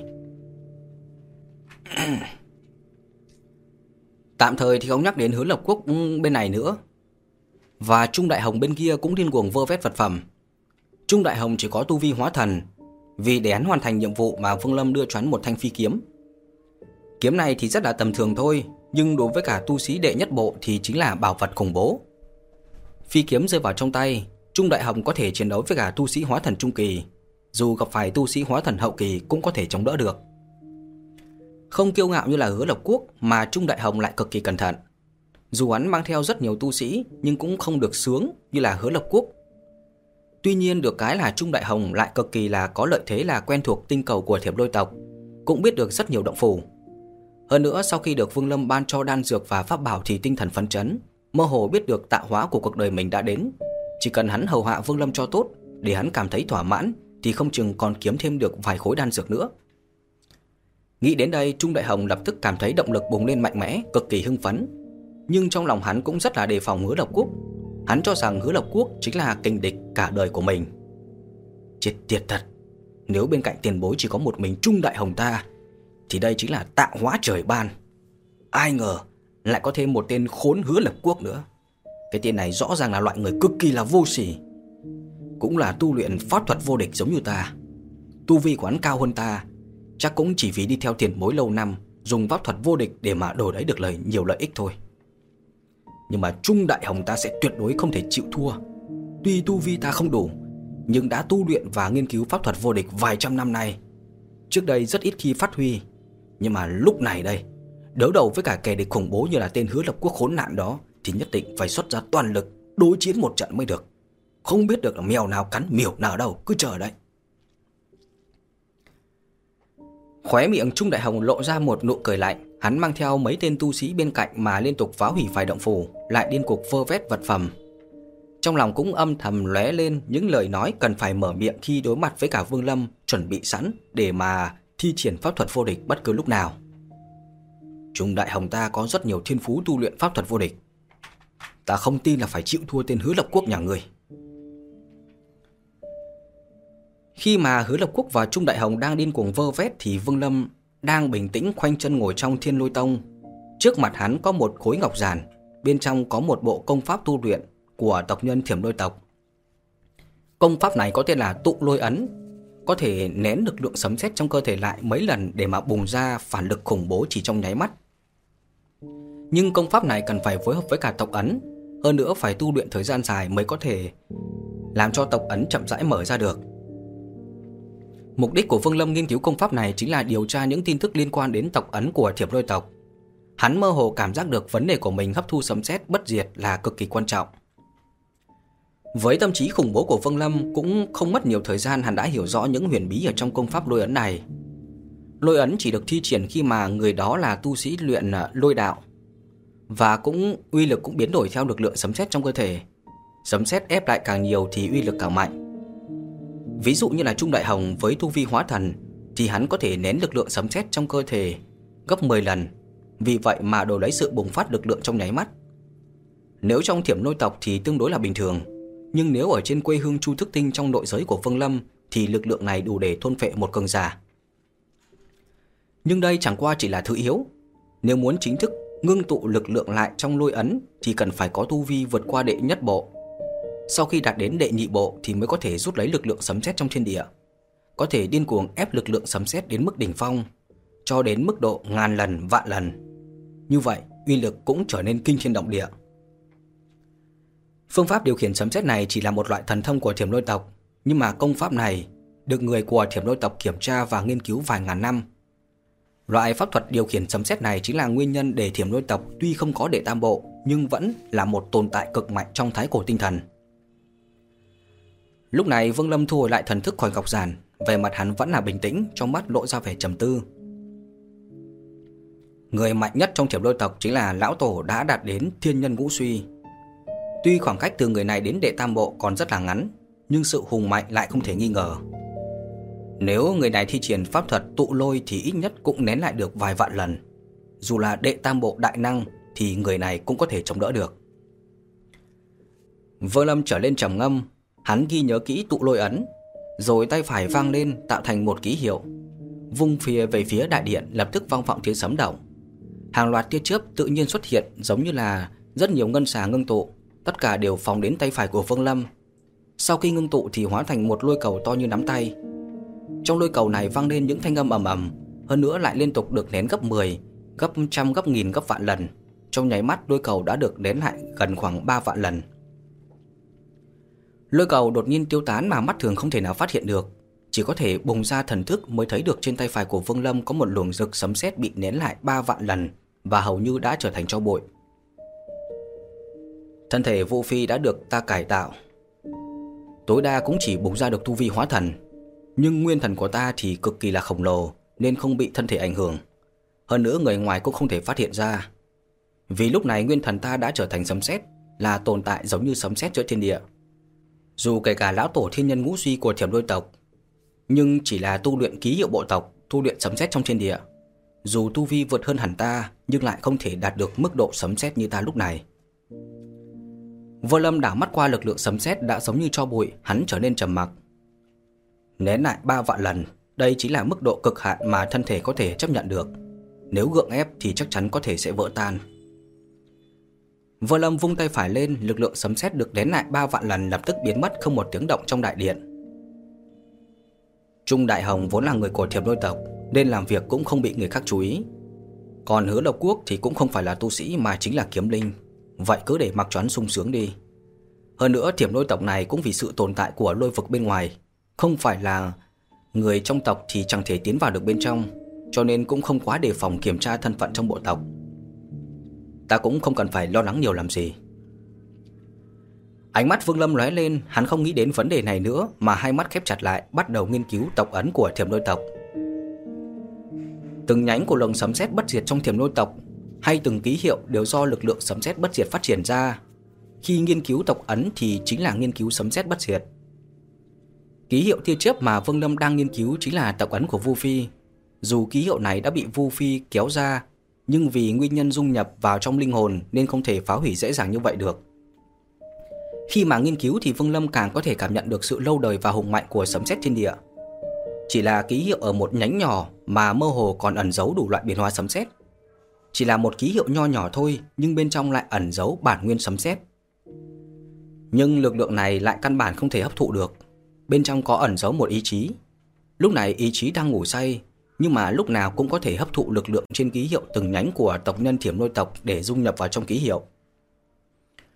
Tạm thời thì không nhắc đến Hứa Lập Quốc bên này nữa. Và Trung Đại Hồng bên kia cũng điên cuồng vơ vét vật phẩm. Trung Đại Hồng chỉ có tu vi hóa thần, vì để hắn hoàn thành nhiệm vụ mà Vương Lâm đưa cho hắn một thanh phi kiếm. Kiếm này thì rất là tầm thường thôi, nhưng đối với cả tu sĩ đệ nhất bộ thì chính là bảo vật khủng bố. Phi kiếm rơi vào trong tay, Trung Đại Hồng có thể chiến đấu với cả tu sĩ hóa thần trung kỳ, dù gặp phải tu sĩ hóa thần hậu kỳ cũng có thể chống đỡ được. Không kiêu ngạo như là Hứa Lập Quốc mà Trung Đại Hồng lại cực kỳ cẩn thận. Dù hắn mang theo rất nhiều tu sĩ nhưng cũng không được sướng như là Hứa Lập Quốc. Tuy nhiên được cái là Trung Đại Hồng lại cực kỳ là có lợi thế là quen thuộc tinh cầu của Thiểm Lôi tộc, cũng biết được rất nhiều động phủ. Hơn nữa sau khi được Vương Lâm ban cho đan dược và pháp bảo thì tinh thần phấn chấn, mơ hồ biết được tạo hóa của cuộc đời mình đã đến. Chỉ cần hắn hầu hạ Vương Lâm cho tốt, để hắn cảm thấy thỏa mãn thì không chừng còn kiếm thêm được vài khối đan dược nữa. Nghĩ đến đây, Trung Đại Hồng lập tức cảm thấy động lực bùng lên mạnh mẽ, cực kỳ hưng phấn. Nhưng trong lòng hắn cũng rất là đề phòng Hứa Lập Quốc. Hắn cho rằng Hứa Lập Quốc chính là kình địch cả đời của mình. Chết tiệt thật, nếu bên cạnh tiền bối chỉ có một mình Trung Đại Hồng ta thì đây chính là tạo hóa trời ban. Ai ngờ lại có thêm một tên khốn Hứa Lập Quốc nữa. Cái tên này rõ ràng là loại người cực kỳ là vô sỉ, cũng là tu luyện pháp thuật vô địch giống như ta. Tu vi của hắn cao hơn ta, chắc cũng chỉ vì đi theo tiền bối lâu năm, dùng pháp thuật vô địch để mà đổi lấy được lời nhiều lợi ích thôi. Nhưng mà Trung Đại Hồng ta sẽ tuyệt đối không thể chịu thua. Tuy tu vi ta không đủ, nhưng đã tu luyện và nghiên cứu pháp thuật vô địch vài trăm năm nay. Trước đây rất ít khi phát huy, nhưng mà lúc này đây, đối đầu với cả kẻ địch khủng bố như là tên Hứa Lập Quốc khốn nạn đó thì nhất định phải xuất ra toàn lực đối chiến một trận mới được. Không biết được là mèo nào cắn miểu nào đâu, cứ chờ đấy. Khóe miệng Trung Đại Hồng lộ ra một nụ cười lạnh. Hắn mang theo mấy tên tu sĩ bên cạnh mà liên tục phá hủy vài động phủ, lại điên cuộc vơ vét vật phẩm. Trong lòng cũng âm thầm lóe lên những lời nói cần phải mở miệng khi đối mặt với cả Vương Lâm, chuẩn bị sẵn để mà thi triển pháp thuật vô địch bất cứ lúc nào. Trung Đại Hồng ta có rất nhiều thiên phú tu luyện pháp thuật vô địch, ta không tin là phải chịu thua tên Hứa Lập Quốc nhà ngươi. Khi mà Hứa Lập Quốc và Trung Đại Hồng đang điên cuồng vơ vét thì Vương Lâm đang bình tĩnh khoanh chân ngồi trong Thiên Lôi Tông. Trước mặt hắn có một khối ngọc giản, bên trong có một bộ công pháp tu luyện của tộc nhân Thiểm Lôi tộc. Công pháp này có tên là Tụ Lôi Ấn, có thể nén lực lượng sấm sét trong cơ thể lại mấy lần để mà bùng ra phản lực khủng bố chỉ trong nháy mắt. Nhưng công pháp này cần phải phối hợp với cả tộc ấn, hơn nữa phải tu luyện thời gian dài mới có thể làm cho tộc ấn chậm rãi mở ra được. Mục đích của Vương Lâm nghiên cứu công pháp này chính là điều tra những tin tức liên quan đến tộc ấn của Thiểm Lôi tộc. Hắn mơ hồ cảm giác được vấn đề của mình hấp thu sấm sét bất diệt là cực kỳ quan trọng. Với tâm trí khủng bố của Vương Lâm, cũng không mất nhiều thời gian hắn đã hiểu rõ những huyền bí ở trong công pháp lôi ấn này. Lôi ấn chỉ được thi triển khi mà người đó là tu sĩ luyện lôi đạo, và cũng uy lực cũng biến đổi theo lực lượng sấm sét trong cơ thể. Sấm sét ép lại càng nhiều thì uy lực càng mạnh. Ví dụ như là Trung Đại Hồng với tu vi hóa thần thì hắn có thể nén lực lượng sấm sét trong cơ thể gấp mười lần, vì vậy mà đổi lấy sự bùng phát lực lượng trong nháy mắt. Nếu trong Thiểm Lôi tộc thì tương đối là bình thường, nhưng nếu ở trên quê hương Chu Thức Tinh trong nội giới của Vương Lâm thì lực lượng này đủ để thôn phệ một cường giả. Nhưng đây chẳng qua chỉ là thứ yếu. Nếu muốn chính thức ngưng tụ lực lượng lại trong lôi ấn thì cần phải có tu vi vượt qua đệ nhất bộ. Sau khi đạt đến đệ nhị bộ thì mới có thể rút lấy lực lượng sấm sét trong thiên địa, có thể điên cuồng ép lực lượng sấm sét đến mức đỉnh phong, cho đến mức độ ngàn lần, vạn lần. Như vậy, uy lực cũng trở nên kinh thiên động địa. Phương pháp điều khiển sấm sét này chỉ là một loại thần thông của Thiểm Lôi tộc, nhưng mà công pháp này được người của Thiểm Lôi tộc kiểm tra và nghiên cứu vài ngàn năm. Loại pháp thuật điều khiển sấm sét này chính là nguyên nhân để Thiểm Lôi tộc tuy không có đệ tam bộ nhưng vẫn là một tồn tại cực mạnh trong thái cổ tinh thần. Lúc này Vương Lâm thu hồi lại thần thức khỏi ngọc giản, về mặt hắn vẫn là bình tĩnh, trong mắt lộ ra vẻ trầm tư. Người mạnh nhất trong Thiểm Lôi tộc chính là lão tổ đã đạt đến thiên nhân ngũ suy. Tuy khoảng cách từ người này đến đệ tam bộ còn rất là ngắn, nhưng sự hùng mạnh lại không thể nghi ngờ. Nếu người này thi triển pháp thuật tụ lôi thì ít nhất cũng nén lại được vài vạn lần. Dù là đệ tam bộ đại năng thì người này cũng có thể chống đỡ được. Vương Lâm trở lên trầm ngâm, hắn ghi nhớ kỹ tụ lôi ấn, rồi tay phải vang lên tạo thành một ký hiệu, vung phía về phía đại điện, lập tức vang vọng tiếng sấm động. Hàng loạt tia chớp tự nhiên xuất hiện, giống như là rất nhiều ngân xà ngưng tụ, tất cả đều phóng đến tay phải của Vương Lâm. Sau khi ngưng tụ thì hóa thành một lôi cầu to như nắm tay. Trong lôi cầu này vang lên những thanh âm ầm ầm, hơn nữa lại liên tục được nén gấp mười, gấp trăm, gấp nghìn, gấp vạn lần. Trong nháy mắt lôi cầu đã được nén lại gần khoảng ba vạn lần. Lôi cầu đột nhiên tiêu tán mà mắt thường không thể nào phát hiện được, chỉ có thể bùng ra thần thức mới thấy được trên tay phải của Vương Lâm có một luồng rực sấm sét bị nén lại ba vạn lần và hầu như đã trở thành tro bụi. Thân thể Vũ Phi đã được ta cải tạo, tối đa cũng chỉ bùng ra được tu vi hóa thần, nhưng nguyên thần của ta thì cực kỳ là khổng lồ nên không bị thân thể ảnh hưởng. Hơn nữa người ngoài cũng không thể phát hiện ra, vì lúc này nguyên thần ta đã trở thành sấm sét, là tồn tại giống như sấm sét giữa thiên địa. Dù kể cả lão tổ thiên nhân ngũ suy của Thiểm Lôi tộc, nhưng chỉ là tu luyện ký hiệu bộ tộc, tu luyện sấm sét trong thiên địa. Dù tu vi vượt hơn hẳn ta, nhưng lại không thể đạt được mức độ sấm sét như ta lúc này. Vương Lâm đảo mắt qua lực lượng sấm sét đã giống như tro bụi, hắn trở nên trầm mặc. Nén lại ba vạn lần, đây chính là mức độ cực hạn mà thân thể có thể chấp nhận được. Nếu gượng ép thì chắc chắn có thể sẽ vỡ tan. Vương Lâm vung tay phải lên, lực lượng sấm sét được nén lại ba vạn lần lập tức biến mất không một tiếng động trong đại điện. Trung Đại Hồng vốn là người của Thiểm Lôi tộc nên làm việc cũng không bị người khác chú ý. Còn Hứa Lộc Quốc thì cũng không phải là tu sĩ mà chính là kiếm linh, vậy cứ để mặc cho hắn sung sướng đi. Hơn nữa Thiểm Lôi tộc này cũng vì sự tồn tại của lôi vực bên ngoài, không phải là người trong tộc thì chẳng thể tiến vào được bên trong, cho nên cũng không quá đề phòng kiểm tra thân phận trong bộ tộc. Ta cũng không cần phải lo lắng nhiều làm gì. Ánh mắt Vương Lâm lóe lên, hắn không nghĩ đến vấn đề này nữa mà hai mắt khép chặt lại, bắt đầu nghiên cứu tộc ấn của Thiểm Lôi tộc. Từng nhánh của lồng sấm sét bất diệt trong Thiểm Lôi tộc hay từng ký hiệu đều do lực lượng sấm sét bất diệt phát triển ra. Khi nghiên cứu tộc ấn thì chính là nghiên cứu sấm sét bất diệt. Ký hiệu tia chớp mà Vương Lâm đang nghiên cứu chính là tộc ấn của Vu Phi. Dù ký hiệu này đã bị Vu Phi kéo ra, nhưng vì nguyên nhân dung nhập vào trong linh hồn nên không thể phá hủy dễ dàng như vậy được. Khi mà nghiên cứu thì Vương Lâm càng có thể cảm nhận được sự lâu đời và hùng mạnh của sấm sét thiên địa. Chỉ là ký hiệu ở một nhánh nhỏ mà mơ hồ còn ẩn giấu đủ loại biến hóa sấm sét. Chỉ là một ký hiệu nho nhỏ thôi, nhưng bên trong lại ẩn giấu bản nguyên sấm sét. Nhưng lực lượng này lại căn bản không thể hấp thụ được. Bên trong có ẩn giấu một ý chí. Lúc này ý chí đang ngủ say, nhưng mà lúc nào cũng có thể hấp thụ lực lượng trên ký hiệu từng nhánh của tộc nhân Thiểm Lôi tộc để dung nhập vào trong ký hiệu.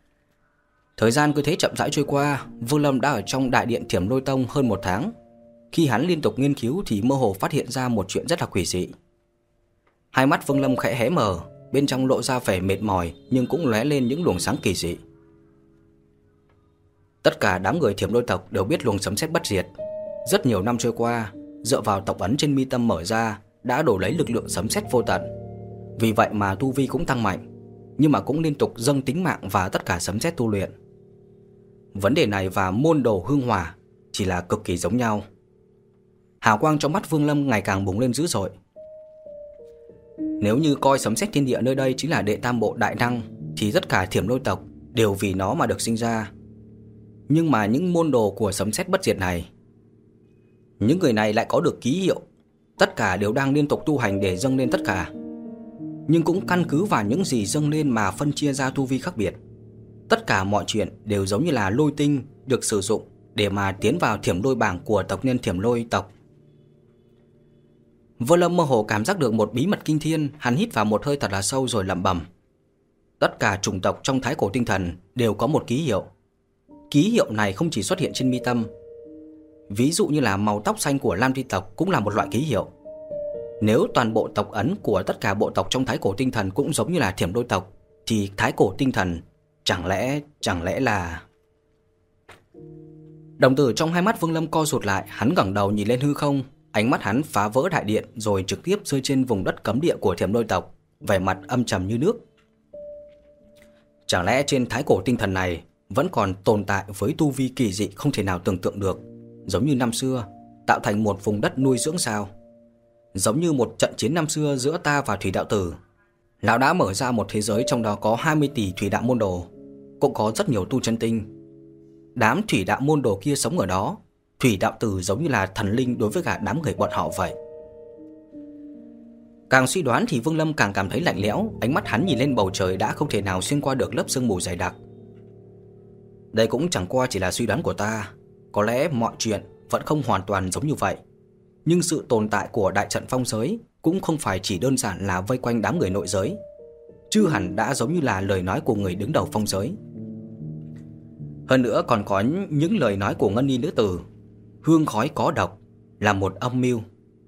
Thời gian cứ thế chậm rãi trôi qua, Vương Lâm đã ở trong đại điện Thiểm Lôi tông hơn một tháng. Khi hắn liên tục nghiên cứu thì mơ hồ phát hiện ra một chuyện rất là quỷ dị. Hai mắt Vương Lâm khẽ hé mở, bên trong lộ ra vẻ mệt mỏi nhưng cũng lóe lên những luồng sáng kỳ dị. Tất cả đám người Thiểm Lôi tộc đều biết luồng sấm sét bất diệt. Rất nhiều năm trôi qua, dựa vào tộc ấn trên mi tâm mở ra đã đổi lấy lực lượng sấm sét vô tận. Vì vậy mà tu vi cũng tăng mạnh, nhưng mà cũng liên tục dâng tính mạng và tất cả sấm sét tu luyện. Vấn đề này và môn đồ hương hỏa chỉ là cực kỳ giống nhau. Hào quang trong mắt Vương Lâm ngày càng bùng lên dữ dội. Nếu như coi sấm sét thiên địa nơi đây chính là đệ tam bộ đại năng thì tất cả Thiểm Lôi tộc đều vì nó mà được sinh ra. Nhưng mà những môn đồ của sấm sét bất diệt này, những người này lại có được ký hiệu, tất cả đều đang liên tục tu hành để dâng lên tất cả. Nhưng cũng căn cứ vào những gì dâng lên mà phân chia ra tu vi khác biệt. Tất cả mọi chuyện đều giống như là lôi tinh được sử dụng để mà tiến vào Thiểm Lôi bảng của tộc nhân Thiểm Lôi tộc. Vương Lâm mơ hồ cảm giác được một bí mật kinh thiên. Hắn hít vào một hơi thật là sâu rồi lẩm bẩm. Tất cả chủng tộc trong thái cổ tinh thần đều có một ký hiệu. Ký hiệu này không chỉ xuất hiện trên mi tâm. Ví dụ như là màu tóc xanh của Lam Ti tộc cũng là một loại ký hiệu. Nếu toàn bộ tộc ấn của tất cả bộ tộc trong thái cổ tinh thần cũng giống như là Thiểm Lôi tộc thì thái cổ tinh thần chẳng lẽ chẳng lẽ là... Đồng tử trong hai mắt Vương Lâm co rụt lại. Hắn ngẩng đầu nhìn lên hư không. Ánh mắt hắn phá vỡ đại điện rồi trực tiếp rơi trên vùng đất cấm địa của Thiểm Lôi tộc, vẻ mặt âm trầm như nước. Chẳng lẽ trên thái cổ tinh thần này vẫn còn tồn tại với tu vi kỳ dị không thể nào tưởng tượng được, giống như năm xưa tạo thành một vùng đất nuôi dưỡng sao? Giống như một trận chiến năm xưa giữa ta và Thủy Đạo Tử, lão đã mở ra một thế giới trong đó có hai mươi tỷ thủy đạo môn đồ, cũng có rất nhiều tu chân tinh. Đám thủy đạo môn đồ kia sống ở đó, Thủy Đạo Tử giống như là thần linh đối với cả đám người bọn họ vậy. Càng suy đoán thì Vương Lâm càng cảm thấy lạnh lẽo. Ánh mắt hắn nhìn lên bầu trời đã không thể nào xuyên qua được lớp sương mù dày đặc. Đây cũng chẳng qua chỉ là suy đoán của ta. Có lẽ mọi chuyện vẫn không hoàn toàn giống như vậy. Nhưng sự tồn tại của đại trận phong giới cũng không phải chỉ đơn giản là vây quanh đám người nội giới, chứ hẳn đã giống như là lời nói của người đứng đầu phong giới. Hơn nữa còn có những lời nói của Ngân Y nữ tử, hương khói có độc, là một âm mưu.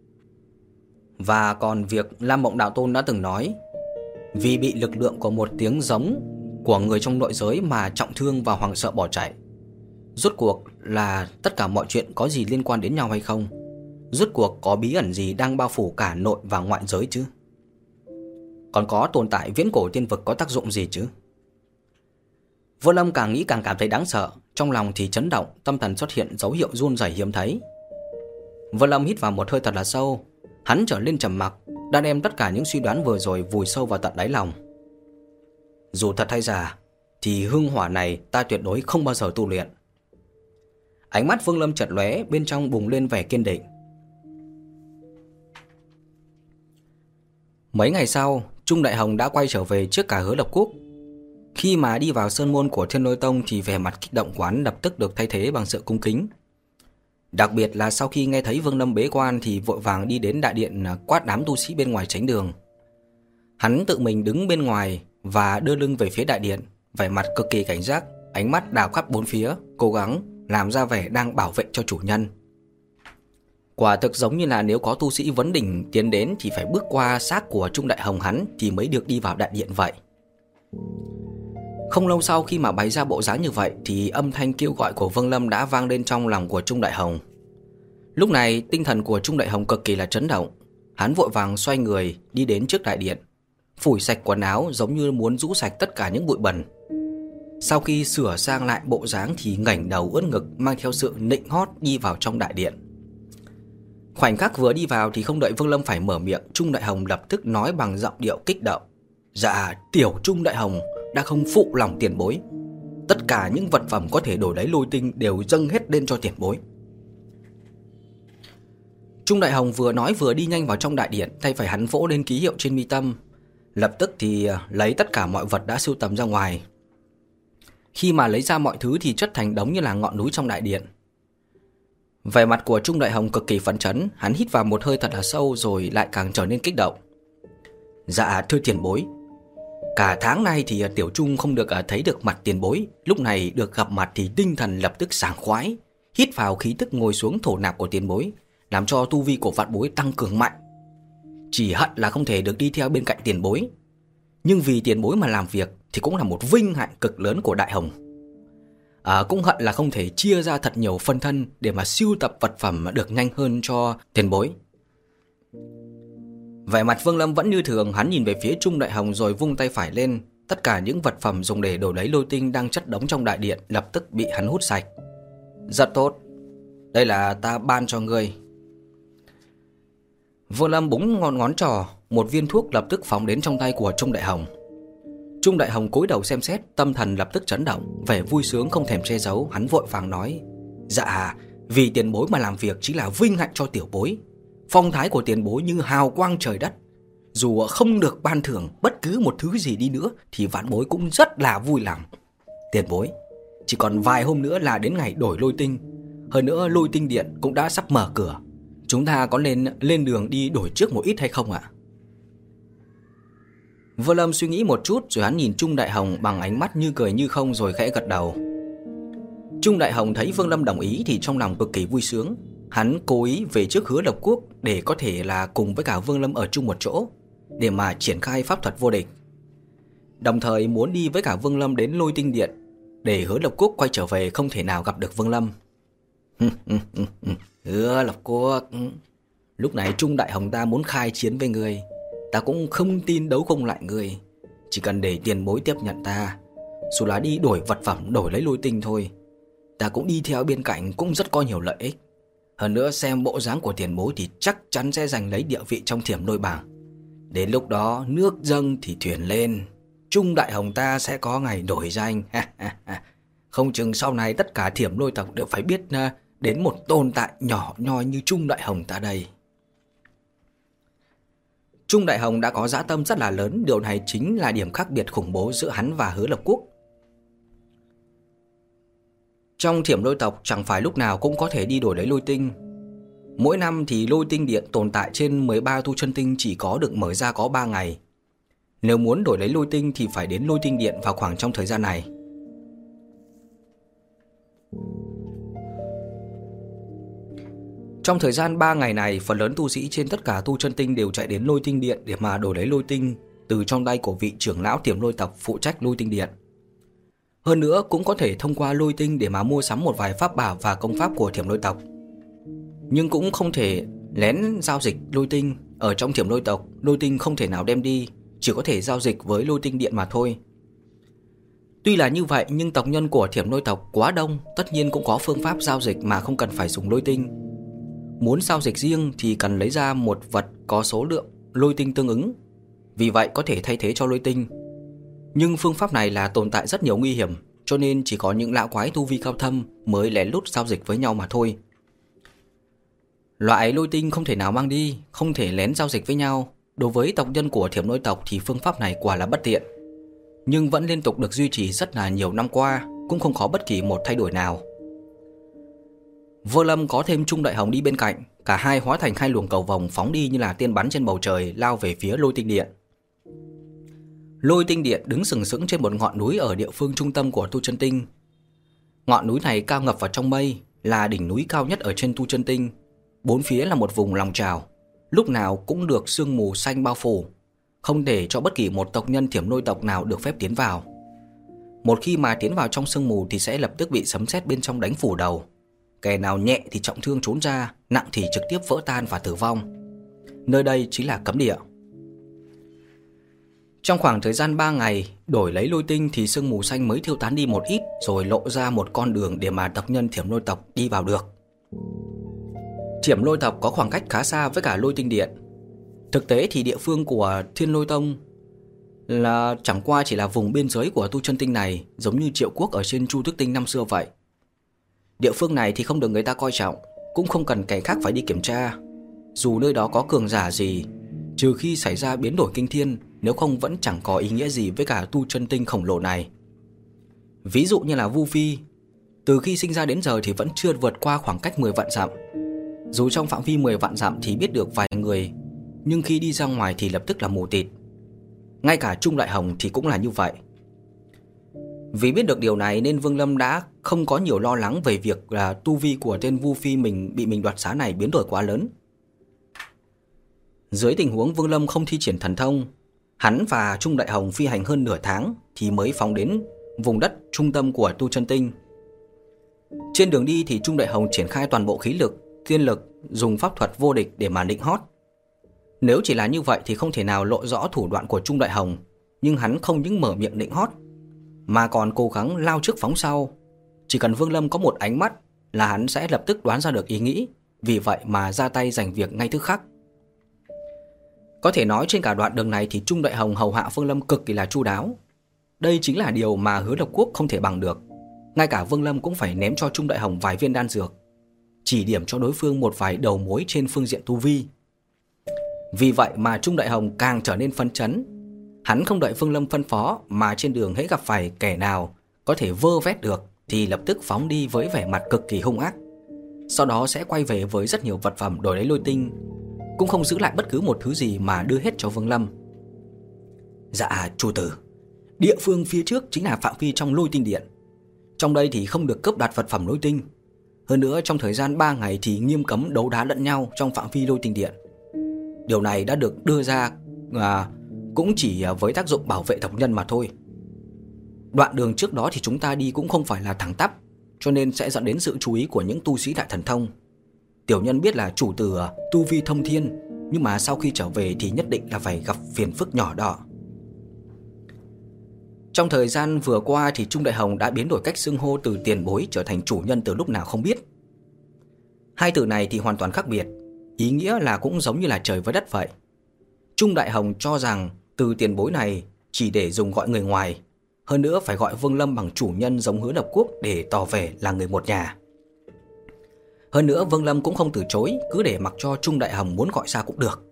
Và còn việc Lam Mộng Đạo Tôn đã từng nói, vì bị lực lượng của một tiếng giống của người trong nội giới mà trọng thương và hoảng sợ bỏ chạy. Rốt cuộc là tất cả mọi chuyện có gì liên quan đến nhau hay không? Rốt cuộc có bí ẩn gì đang bao phủ cả nội và ngoại giới chứ? Còn có tồn tại viễn cổ tiên vực có tác dụng gì chứ? Vô Lâm càng nghĩ càng cảm thấy đáng sợ, trong lòng thì chấn động, tâm thần xuất hiện dấu hiệu run rẩy hiếm thấy. Vô Lâm hít vào một hơi thật là sâu, hắn trở lên trầm mặc, đã đem tất cả những suy đoán vừa rồi vùi sâu vào tận đáy lòng. Dù thật hay giả, thì hương hỏa này ta tuyệt đối không bao giờ tu luyện. Ánh mắt Vương Lâm chợt lóe, bên trong bùng lên vẻ kiên định. Mấy ngày sau, Trung Đại Hồng đã quay trở về trước cả Hứa Lập Quốc. Khi mà đi vào sơn môn của Thiên Lôi Tông thì vẻ mặt kích động của hắn lập tức được thay thế bằng sự cung kính. Đặc biệt là sau khi nghe thấy Vương Lâm bế quan thì vội vàng đi đến đại điện quát đám tu sĩ bên ngoài tránh đường. Hắn tự mình đứng bên ngoài và đưa lưng về phía đại điện, vẻ mặt cực kỳ cảnh giác, ánh mắt đảo khắp bốn phía, cố gắng làm ra vẻ đang bảo vệ cho chủ nhân. Quả thực giống như là nếu có tu sĩ vấn đỉnh tiến đến thì phải bước qua xác của Trung Đại Hồng hắn thì mới được đi vào đại điện vậy. Không lâu sau khi mà bày ra bộ dáng như vậy thì âm thanh kêu gọi của Vương Lâm đã vang lên trong lòng của Trung Đại Hồng. Lúc này tinh thần của Trung Đại Hồng cực kỳ là chấn động. Hắn vội vàng xoay người đi đến trước đại điện, phủi sạch quần áo giống như muốn rũ sạch tất cả những bụi bẩn. Sau khi sửa sang lại bộ dáng thì ngẩng đầu ưỡn ngực mang theo sự nịnh hót đi vào trong đại điện. Khoảnh khắc vừa đi vào thì không đợi Vương Lâm phải mở miệng, Trung Đại Hồng lập tức nói bằng giọng điệu kích động. Dạ, tiểu Trung Đại Hồng đã không phụ lòng tiền bối. Tất cả những vật phẩm có thể đổi lấy lôi tinh đều dâng hết lên cho tiền bối. Trung Đại Hồng vừa nói vừa đi nhanh vào trong đại điện, tay phải hắn vỗ lên ký hiệu trên mi tâm. Lập tức thì lấy tất cả mọi vật đã sưu tầm ra ngoài. Khi mà lấy ra mọi thứ thì chất thành đống như là ngọn núi trong đại điện. Vẻ mặt của Trung Đại Hồng cực kỳ phấn chấn, hắn hít vào một hơi thật là sâu rồi lại càng trở nên kích động. Dạ thưa tiền bối, cả tháng nay thì tiểu Trung không được thấy được mặt tiền bối, lúc này được gặp mặt thì tinh thần lập tức sảng khoái, hít vào khí tức ngồi xuống thổ nạp của tiền bối, làm cho tu vi của vạn bối tăng cường mạnh. Chỉ hận là không thể được đi theo bên cạnh tiền bối, nhưng vì tiền bối mà làm việc thì cũng là một vinh hạnh cực lớn của Đại Hồng. À, cũng hận là không thể chia ra thật nhiều phân thân để mà sưu tập vật phẩm được nhanh hơn cho tiền bối. Vẻ mặt Vương Lâm vẫn như thường, hắn nhìn về phía Trung Đại Hồng rồi vung tay phải lên. Tất cả những vật phẩm dùng để đổi lấy lôi tinh đang chất đống trong đại điện lập tức bị hắn hút sạch. Rất tốt, đây là ta ban cho ngươi. Vương Lâm búng ngón ngón trỏ, một viên thuốc lập tức phóng đến trong tay của Trung Đại Hồng. Trung Đại Hồng cúi đầu xem xét, tâm thần lập tức chấn động, vẻ vui sướng không thèm che giấu. Hắn vội vàng nói: Dạ, vì tiền bối mà làm việc chính là vinh hạnh cho tiểu bối. Phong thái của tiền bối như hào quang trời đất, dù không được ban thưởng bất cứ một thứ gì đi nữa thì vãn bối cũng rất là vui lòng. Tiền bối, chỉ còn vài hôm nữa là đến ngày đổi lôi tinh. Hơn nữa lôi tinh điện cũng đã sắp mở cửa. Chúng ta có nên lên đường đi đổi trước một ít hay không ạ? Vương Lâm suy nghĩ một chút rồi hắn nhìn Trung Đại Hồng bằng ánh mắt như cười như không rồi khẽ gật đầu. Trung Đại Hồng thấy Vương Lâm đồng ý thì trong lòng cực kỳ vui sướng. Hắn cố ý về trước Hứa Lộc Quốc để có thể là cùng với cả Vương Lâm ở chung một chỗ, để mà triển khai pháp thuật vô địch. Đồng thời muốn đi với cả Vương Lâm đến lôi tinh điện, để Hứa Lộc Quốc quay trở về không thể nào gặp được Vương Lâm. Hứa Lộc Quốc, lúc này Trung Đại Hồng ta muốn khai chiến với người, ta cũng không tin đấu không lại người. Chỉ cần để tiền bối tiếp nhận ta, dù là đi đổi vật phẩm đổi lấy lôi tinh thôi, ta cũng đi theo bên cạnh cũng rất có nhiều lợi ích. Hơn nữa xem bộ dáng của tiền bối thì chắc chắn sẽ giành lấy địa vị trong thiểm lôi bảng. Đến lúc đó nước dâng thì thuyền lên, Trung Đại Hồng ta sẽ có ngày đổi danh. Không chừng sau này tất cả thiểm lôi tộc đều phải biết đến một tồn tại nhỏ nhoi như Trung Đại Hồng ta đây. Trung Đại Hồng đã có dã tâm rất là lớn, điều này chính là điểm khác biệt khủng bố giữa hắn và Hứa Lộc Quốc. Trong thiểm lôi tộc chẳng phải lúc nào cũng có thể đi đổi lấy lôi tinh. Mỗi năm thì lôi tinh điện tồn tại trên mười ba tu chân tinh chỉ có được mở ra có ba ngày. Nếu muốn đổi lấy lôi tinh thì phải đến lôi tinh điện vào khoảng trong thời gian này. Trong thời gian ba ngày này, phần lớn tu sĩ trên tất cả tu chân tinh đều chạy đến lôi tinh điện để mà đổi lấy lôi tinh từ trong tay của vị trưởng lão thiểm lôi tộc phụ trách lôi tinh điện. Hơn nữa cũng có thể thông qua lôi tinh để mà mua sắm một vài pháp bảo và công pháp của thiểm lôi tộc. Nhưng cũng không thể lén giao dịch lôi tinh. Ở trong thiểm lôi tộc, lôi tinh không thể nào đem đi, chỉ có thể giao dịch với lôi tinh điện mà thôi. Tuy là như vậy nhưng tộc nhân của thiểm lôi tộc quá đông, tất nhiên cũng có phương pháp giao dịch mà không cần phải dùng lôi tinh. Muốn giao dịch riêng thì cần lấy ra một vật có số lượng lôi tinh tương ứng, vì vậy có thể thay thế cho lôi tinh. Nhưng phương pháp này là tồn tại rất nhiều nguy hiểm, cho nên chỉ có những lão quái tu vi cao thâm mới lén lút giao dịch với nhau mà thôi. Loại lôi tinh không thể nào mang đi, không thể lén giao dịch với nhau. Đối với tộc nhân của thiểm lôi tộc thì phương pháp này quả là bất tiện, nhưng vẫn liên tục được duy trì rất là nhiều năm qua, cũng không có bất kỳ một thay đổi nào. Vương Lâm có thêm Trung Đại Hồng đi bên cạnh, cả hai hóa thành hai luồng cầu vồng phóng đi như là tiên bắn trên bầu trời, lao về phía lôi tinh điện. Lôi tinh điện đứng sừng sững trên một ngọn núi ở địa phương trung tâm của tu chân tinh. Ngọn núi này cao ngập vào trong mây, là đỉnh núi cao nhất ở trên tu chân tinh. Bốn phía là một vùng lòng trào, lúc nào cũng được sương mù xanh bao phủ, không để cho bất kỳ một tộc nhân thiểm lôi tộc nào được phép tiến vào. Một khi mà tiến vào trong sương mù thì sẽ lập tức bị sấm sét bên trong đánh phủ đầu. Kẻ nào nhẹ thì trọng thương trốn ra, nặng thì trực tiếp vỡ tan và tử vong. Nơi đây chính là cấm địa. Trong khoảng thời gian ba ngày đổi lấy lôi tinh thì sương mù xanh mới thiêu tán đi một ít, rồi lộ ra một con đường để mà tộc nhân thiểm lôi tộc đi vào được. Thiểm lôi tộc có khoảng cách khá xa với cả lôi tinh điện. Thực tế thì địa phương của Thiên Lôi Tông là chẳng qua chỉ là vùng biên giới của tu chân tinh này, giống như Triệu Quốc ở trên Chu Tước Tinh năm xưa vậy. Địa phương này thì không được người ta coi trọng, cũng không cần kẻ khác phải đi kiểm tra. Dù nơi đó có cường giả gì, trừ khi xảy ra biến đổi kinh thiên, nếu không vẫn chẳng có ý nghĩa gì với cả tu chân tinh khổng lồ này. Ví dụ như là Vu Phi, từ khi sinh ra đến giờ thì vẫn chưa vượt qua khoảng cách mười vạn dặm. Dù trong phạm vi mười vạn dặm thì biết được vài người, nhưng khi đi ra ngoài thì lập tức là mù tịt. Ngay cả Trung Đại Hồng thì cũng là như vậy. Vì biết được điều này nên Vương Lâm đã không có nhiều lo lắng về việc là tu vi của tên Vu Phi mình bị mình đoạt xá này biến đổi quá lớn. Dưới tình huống Vương Lâm không thi triển thần thông, hắn và Trung Đại Hồng phi hành hơn nửa tháng thì mới phóng đến vùng đất trung tâm của Tu Chân Tinh. Trên đường đi thì Trung Đại Hồng triển khai toàn bộ khí lực, tiên lực, dùng pháp thuật vô địch để mà định hót. Nếu chỉ là như vậy thì không thể nào lộ rõ thủ đoạn của Trung Đại Hồng, nhưng hắn không những mở miệng định hót mà còn cố gắng lao trước phóng sau. Chỉ cần Vương Lâm có một ánh mắt là hắn sẽ lập tức đoán ra được ý nghĩ, vì vậy mà ra tay giành việc ngay tức khắc. Có thể nói trên cả đoạn đường này thì Trung Đại Hồng hầu hạ Vương Lâm cực kỳ là chu đáo. Đây chính là điều mà Hứa Lập Quốc không thể bằng được. Ngay cả Vương Lâm cũng phải ném cho Trung Đại Hồng vài viên đan dược, chỉ điểm cho đối phương một vài đầu mối trên phương diện tu vi. Vì vậy mà Trung Đại Hồng càng trở nên phấn chấn. Hắn không đợi Vương Lâm phân phó mà trên đường hễ gặp phải kẻ nào có thể vơ vét được thì lập tức phóng đi với vẻ mặt cực kỳ hung ác. Sau đó sẽ quay về với rất nhiều vật phẩm đổi lấy lôi tinh, cũng không giữ lại bất cứ một thứ gì mà đưa hết cho Vương Lâm. Dạ chủ tử, địa phương phía trước chính là phạm vi trong Lôi Tinh Điện. Trong đây thì không được cướp đoạt vật phẩm lôi tinh. Hơn nữa trong thời gian ba ngày thì nghiêm cấm đấu đá lẫn nhau trong phạm vi Lôi Tinh Điện. Điều này đã được đưa ra à, cũng chỉ với tác dụng bảo vệ tộc nhân mà thôi. Đoạn đường trước đó thì chúng ta đi cũng không phải là thẳng tắp, cho nên sẽ dẫn đến sự chú ý của những tu sĩ đại thần thông. Tiểu nhân biết là chủ tử tu vi thông thiên, nhưng mà sau khi trở về thì nhất định là phải gặp phiền phức nhỏ đó. Trong thời gian vừa qua thì Trung Đại Hồng đã biến đổi cách xưng hô từ tiền bối trở thành chủ nhân từ lúc nào không biết. Hai từ này thì hoàn toàn khác biệt, ý nghĩa là cũng giống như là trời với đất vậy. Trung Đại Hồng cho rằng từ tiền bối này chỉ để dùng gọi người ngoài, hơn nữa phải gọi Vương Lâm bằng chủ nhân giống Hứa Lập Quốc để tỏ vẻ là người một nhà. Hơn nữa Vương Lâm cũng không từ chối, cứ để mặc cho Trung Đại Hồng muốn gọi sao cũng được.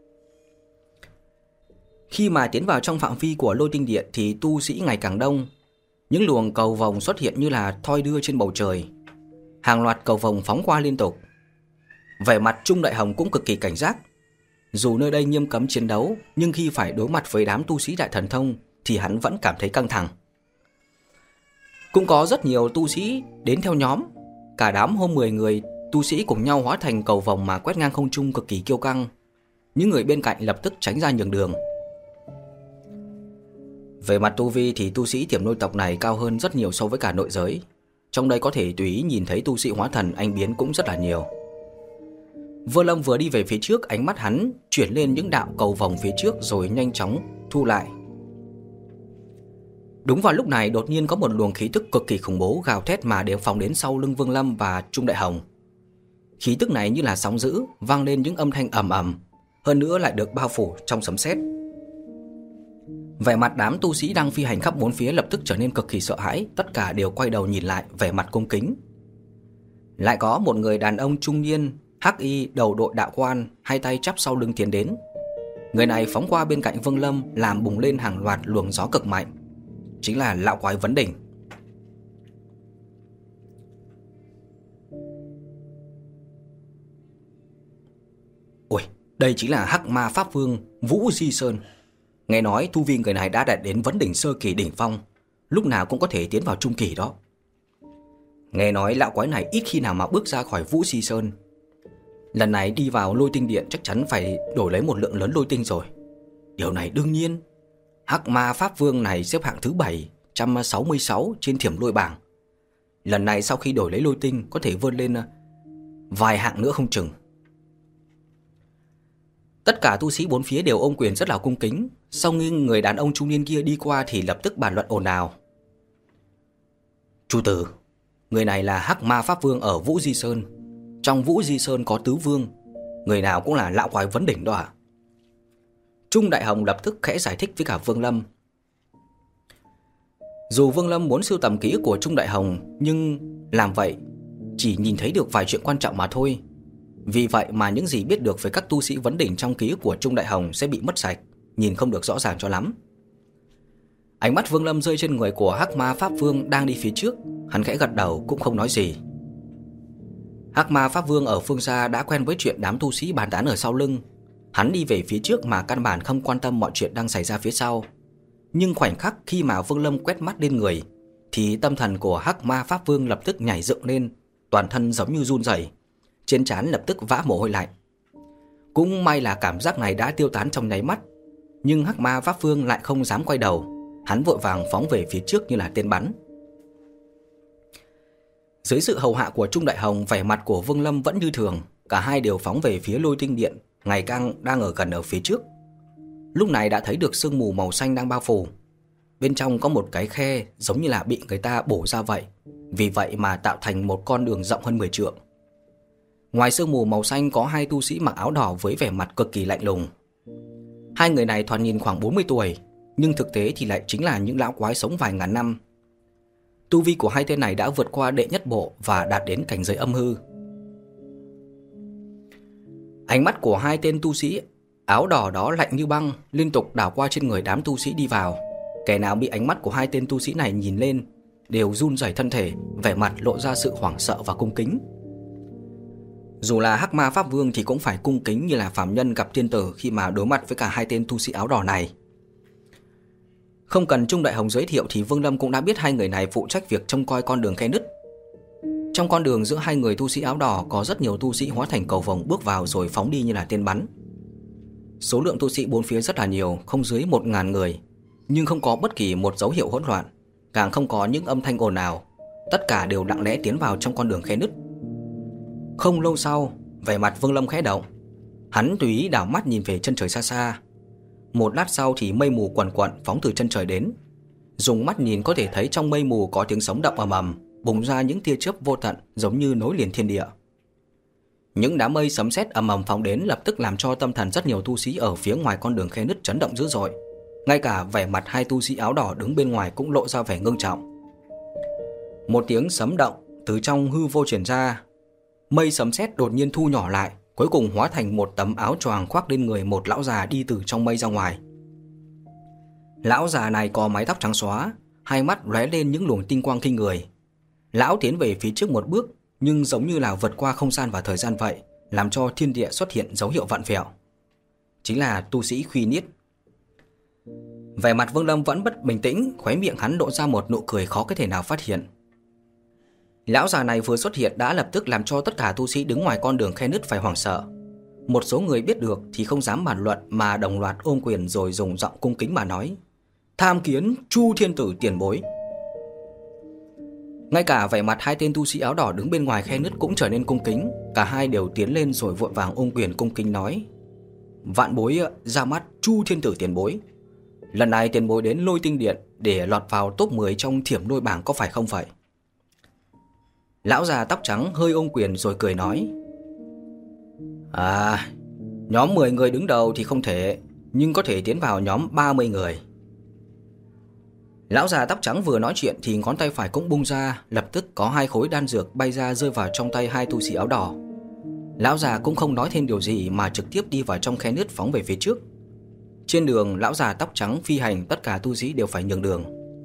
Khi mà tiến vào trong phạm vi của Lôi Tinh Điện thì tu sĩ ngày càng đông. Những luồng cầu vồng xuất hiện như là thoi đưa trên bầu trời. Hàng loạt cầu vồng phóng qua liên tục. Vẻ mặt Trung Đại Hồng cũng cực kỳ cảnh giác. Dù nơi đây nghiêm cấm chiến đấu, nhưng khi phải đối mặt với đám tu sĩ đại thần thông thì hắn vẫn cảm thấy căng thẳng. Cũng có rất nhiều tu sĩ đến theo nhóm. Cả đám hơn mười người tu sĩ cùng nhau hóa thành cầu vồng mà quét ngang không trung cực kỳ kiêu căng. Những người bên cạnh lập tức tránh ra nhường đường. Về mặt tu vi thì tu sĩ Tiềm Lôi tộc này cao hơn rất nhiều so với cả nội giới. Trong đây có thể tùy ý nhìn thấy tu sĩ hóa thần anh biến cũng rất là nhiều. Vương Lâm vừa đi về phía trước, ánh mắt hắn chuyển lên những đạo cầu vồng phía trước rồi nhanh chóng thu lại. Đúng vào lúc này đột nhiên có một luồng khí tức cực kỳ khủng bố gào thét mà đều phóng đến sau lưng Vương Lâm và Trung Đại Hồng. Khí tức này như là sóng dữ, vang lên những âm thanh ầm ầm, hơn nữa lại được bao phủ trong sấm sét. Vẻ mặt đám tu sĩ đang phi hành khắp bốn phía lập tức trở nên cực kỳ sợ hãi, tất cả đều quay đầu nhìn lại, vẻ mặt cung kính. Lại có một người đàn ông trung niên, hắc y, đầu đội đạo quan, hai tay chắp sau lưng tiến đến. Người này phóng qua bên cạnh Vương Lâm, làm bùng lên hàng loạt luồng gió cực mạnh, chính là lão quái Vấn Đỉnh. Ôi, đây chính là Hắc Ma Pháp Vương Vũ Di Sơn. Nghe nói tu vi người này đã đạt đến Vấn Đỉnh sơ kỳ đỉnh phong, lúc nào cũng có thể tiến vào trung kỳ đó. Nghe nói lão quái này ít khi nào mà bước ra khỏi Vũ Di Sơn. Lần này đi vào Lôi Tinh Điện chắc chắn phải đổi lấy một lượng lớn lôi tinh rồi. Điều này đương nhiên. Hắc Ma Pháp Vương này xếp hạng thứ bảy trăm sáu mươi sáu trên Thiểm Lôi bảng. Lần này sau khi đổi lấy lôi tinh có thể vươn lên vài hạng nữa không chừng. Tất cả tu sĩ bốn phía đều ôm quyền rất là cung kính. Sau khi người đàn ông trung niên kia đi qua thì lập tức bàn luận ồn ào. Chủ tử, người này là Hắc Ma Pháp Vương ở Vũ Di Sơn. Trong Vũ Di Sơn có tứ vương, người nào cũng là lão quái Vấn Đỉnh đó à? Trung Đại Hồng lập tức khẽ giải thích với cả Vương Lâm. Dù Vương Lâm muốn sưu tầm ký ức của Trung Đại Hồng, nhưng làm vậy chỉ nhìn thấy được vài chuyện quan trọng mà thôi. Vì vậy mà những gì biết được về các tu sĩ Vấn Đỉnh trong ký ức của Trung Đại Hồng sẽ bị mất sạch, nhìn không được rõ ràng cho lắm. Ánh mắt Vương Lâm rơi trên người của Hắc Ma Pháp Vương đang đi phía trước. Hắn khẽ gật đầu cũng không nói gì. Hắc Ma Pháp Vương ở phương xa đã quen với chuyện đám tu sĩ bàn tán ở sau lưng. Hắn đi về phía trước mà căn bản không quan tâm mọi chuyện đang xảy ra phía sau. Nhưng khoảnh khắc khi mà Vương Lâm quét mắt lên người thì tâm thần của Hắc Ma Pháp Vương lập tức nhảy dựng lên, toàn thân giống như run rẩy, trên trán lập tức vã mồ hôi lạnh. Cũng may là cảm giác này đã tiêu tán trong nháy mắt, nhưng Hắc Ma Pháp Vương lại không dám quay đầu, hắn vội vàng phóng về phía trước như là tên bắn. Dưới sự hầu hạ của Trung Đại Hồng, vẻ mặt của Vương Lâm vẫn như thường, cả hai đều phóng về phía Lôi Tinh Điện, ngày càng đang ở gần ở phía trước. Lúc này đã thấy được sương mù màu xanh đang bao phủ, bên trong có một cái khe giống như là bị người ta bổ ra vậy, vì vậy mà tạo thành một con đường rộng hơn mười trượng. Ngoài sương mù màu xanh có hai tu sĩ mặc áo đỏ với vẻ mặt cực kỳ lạnh lùng. Hai người này thoạt nhìn khoảng bốn mươi tuổi, nhưng thực tế thì lại chính là những lão quái sống vài ngàn năm. Tu vi của hai tên này đã vượt qua đệ nhất bộ và đạt đến cảnh giới âm hư. Ánh mắt của hai tên tu sĩ áo đỏ đó lạnh như băng, liên tục đảo qua trên người đám tu sĩ đi vào. Kẻ nào bị ánh mắt của hai tên tu sĩ này nhìn lên đều run rẩy thân thể, vẻ mặt lộ ra sự hoảng sợ và cung kính. Dù là Hắc Ma Pháp Vương thì cũng phải cung kính như là phàm nhân gặp thiên tử khi mà đối mặt với cả hai tên tu sĩ áo đỏ này. Không cần Trung Đại Hồng giới thiệu thì Vương Lâm cũng đã biết hai người này phụ trách việc trông coi con đường khe nứt. Trong con đường giữa hai người tu sĩ áo đỏ có rất nhiều tu sĩ hóa thành cầu vồng bước vào rồi phóng đi như là tên bắn. Số lượng tu sĩ bốn phía rất là nhiều, không dưới một ngàn người, nhưng không có bất kỳ một dấu hiệu hỗn loạn, càng không có những âm thanh ồn ào, tất cả đều lặng lẽ tiến vào trong con đường khe nứt. Không lâu sau, vẻ mặt Vương Lâm khẽ động, hắn tùy ý đảo mắt nhìn về chân trời xa xa. Một lát sau thì mây mù quần quận phóng từ chân trời đến. Dùng mắt nhìn có thể thấy trong mây mù có tiếng sấm động ầm ầm, bùng ra những tia chớp vô tận giống như nối liền thiên địa. Những đám mây sấm sét ầm ầm phóng đến lập tức làm cho tâm thần rất nhiều tu sĩ ở phía ngoài con đường khe nứt chấn động dữ dội. Ngay cả vẻ mặt hai tu sĩ áo đỏ đứng bên ngoài cũng lộ ra vẻ ngưng trọng. Một tiếng sấm động từ trong hư vô truyền ra. Mây sấm sét đột nhiên thu nhỏ lại, cuối cùng hóa thành một tấm áo choàng khoác lên người một lão già đi từ trong mây ra ngoài. Lão già này có mái tóc trắng xóa, hai mắt lóe lên những luồng tinh quang kinh người. Lão tiến về phía trước một bước, nhưng giống như là vượt qua không gian và thời gian vậy, làm cho thiên địa xuất hiện dấu hiệu vặn vẹo. Chính là tu sĩ Khuy Niết. Vẻ mặt Vương Lâm vẫn bất bình tĩnh, khóe miệng hắn lộ ra một nụ cười khó có thể nào phát hiện. Lão già này vừa xuất hiện đã lập tức làm cho tất cả tu sĩ đứng ngoài con đường khe nứt phải hoảng sợ. Một số người biết được thì không dám bàn luận mà đồng loạt ôm quyền rồi dùng giọng cung kính mà nói: "Tham kiến Chu Thiên Tử tiền bối." Ngay cả vẻ mặt hai tên tu sĩ áo đỏ đứng bên ngoài khe nứt cũng trở nên cung kính, cả hai đều tiến lên rồi vội vàng ôm quyền cung kính nói: "Vạn bối ra mắt Chu Thiên Tử tiền bối. Lần này tiền bối đến Lôi Tinh Điện để lọt vào top mười trong thiểm lôi bảng có phải không vậy?" Lão già tóc trắng hơi ôm quyền rồi cười nói: "À, nhóm mười người đứng đầu thì không thể, nhưng có thể tiến vào nhóm ba mươi người." Lão già tóc trắng vừa nói chuyện thì ngón tay phải cũng bung ra, lập tức có hai khối đan dược bay ra rơi vào trong tay hai tu sĩ áo đỏ. Lão già cũng không nói thêm điều gì mà trực tiếp đi vào trong khe nứt phóng về phía trước. Trên đường, lão già tóc trắng phi hành, tất cả tu sĩ đều phải nhường đường.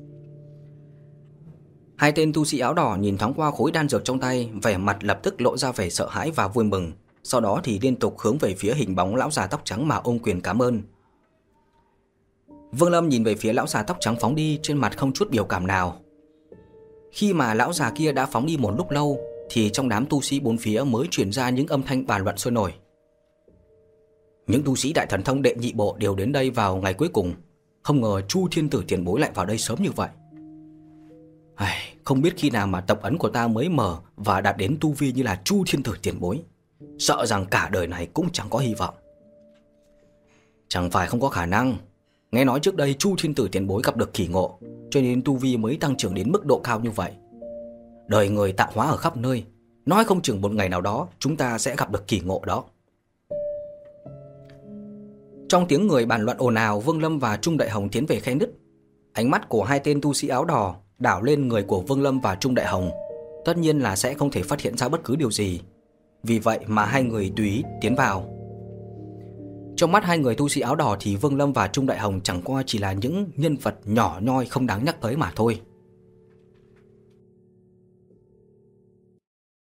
Hai tên tu sĩ áo đỏ nhìn thoáng qua khối đan dược trong tay, vẻ mặt lập tức lộ ra vẻ sợ hãi và vui mừng, sau đó thì liên tục hướng về phía hình bóng lão già tóc trắng mà ôm quyền cảm ơn. Vương Lâm nhìn về phía lão già tóc trắng phóng đi, trên mặt không chút biểu cảm nào. Khi mà lão già kia đã phóng đi một lúc lâu thì trong đám tu sĩ bốn phía mới truyền ra những âm thanh bàn luận sôi nổi. Những tu sĩ đại thần thông đệ nhị bộ đều đến đây vào ngày cuối cùng, không ngờ Chu Thiên Tử tiền bối lại vào đây sớm như vậy. Ai, không biết khi nào mà tộc ấn của ta mới mở và đạt đến tu vi như là Chu Thiên Tử tiền bối, sợ rằng cả đời này cũng chẳng có hy vọng. Chẳng phải không có khả năng. Nghe nói trước đây Chu Thiên Tử tiền bối gặp được kỳ ngộ, cho nên tu vi mới tăng trưởng đến mức độ cao như vậy. Đời người tạo hóa ở khắp nơi, nói không chừng một ngày nào đó chúng ta sẽ gặp được kỳ ngộ đó. Trong tiếng người bàn luận ồn ào, Vương Lâm và Trung Đại Hồng tiến về khe nứt. Ánh mắt của hai tên tu sĩ áo đỏ đảo lên người của Vương Lâm và Trung Đại Hồng, tất nhiên là sẽ không thể phát hiện ra bất cứ điều gì. Vì vậy mà hai người tùy ý tiến vào. Trong mắt hai người tu sĩ áo đỏ thì Vương Lâm và Trung Đại Hồng chẳng qua chỉ là những nhân vật nhỏ nhoi không đáng nhắc tới mà thôi.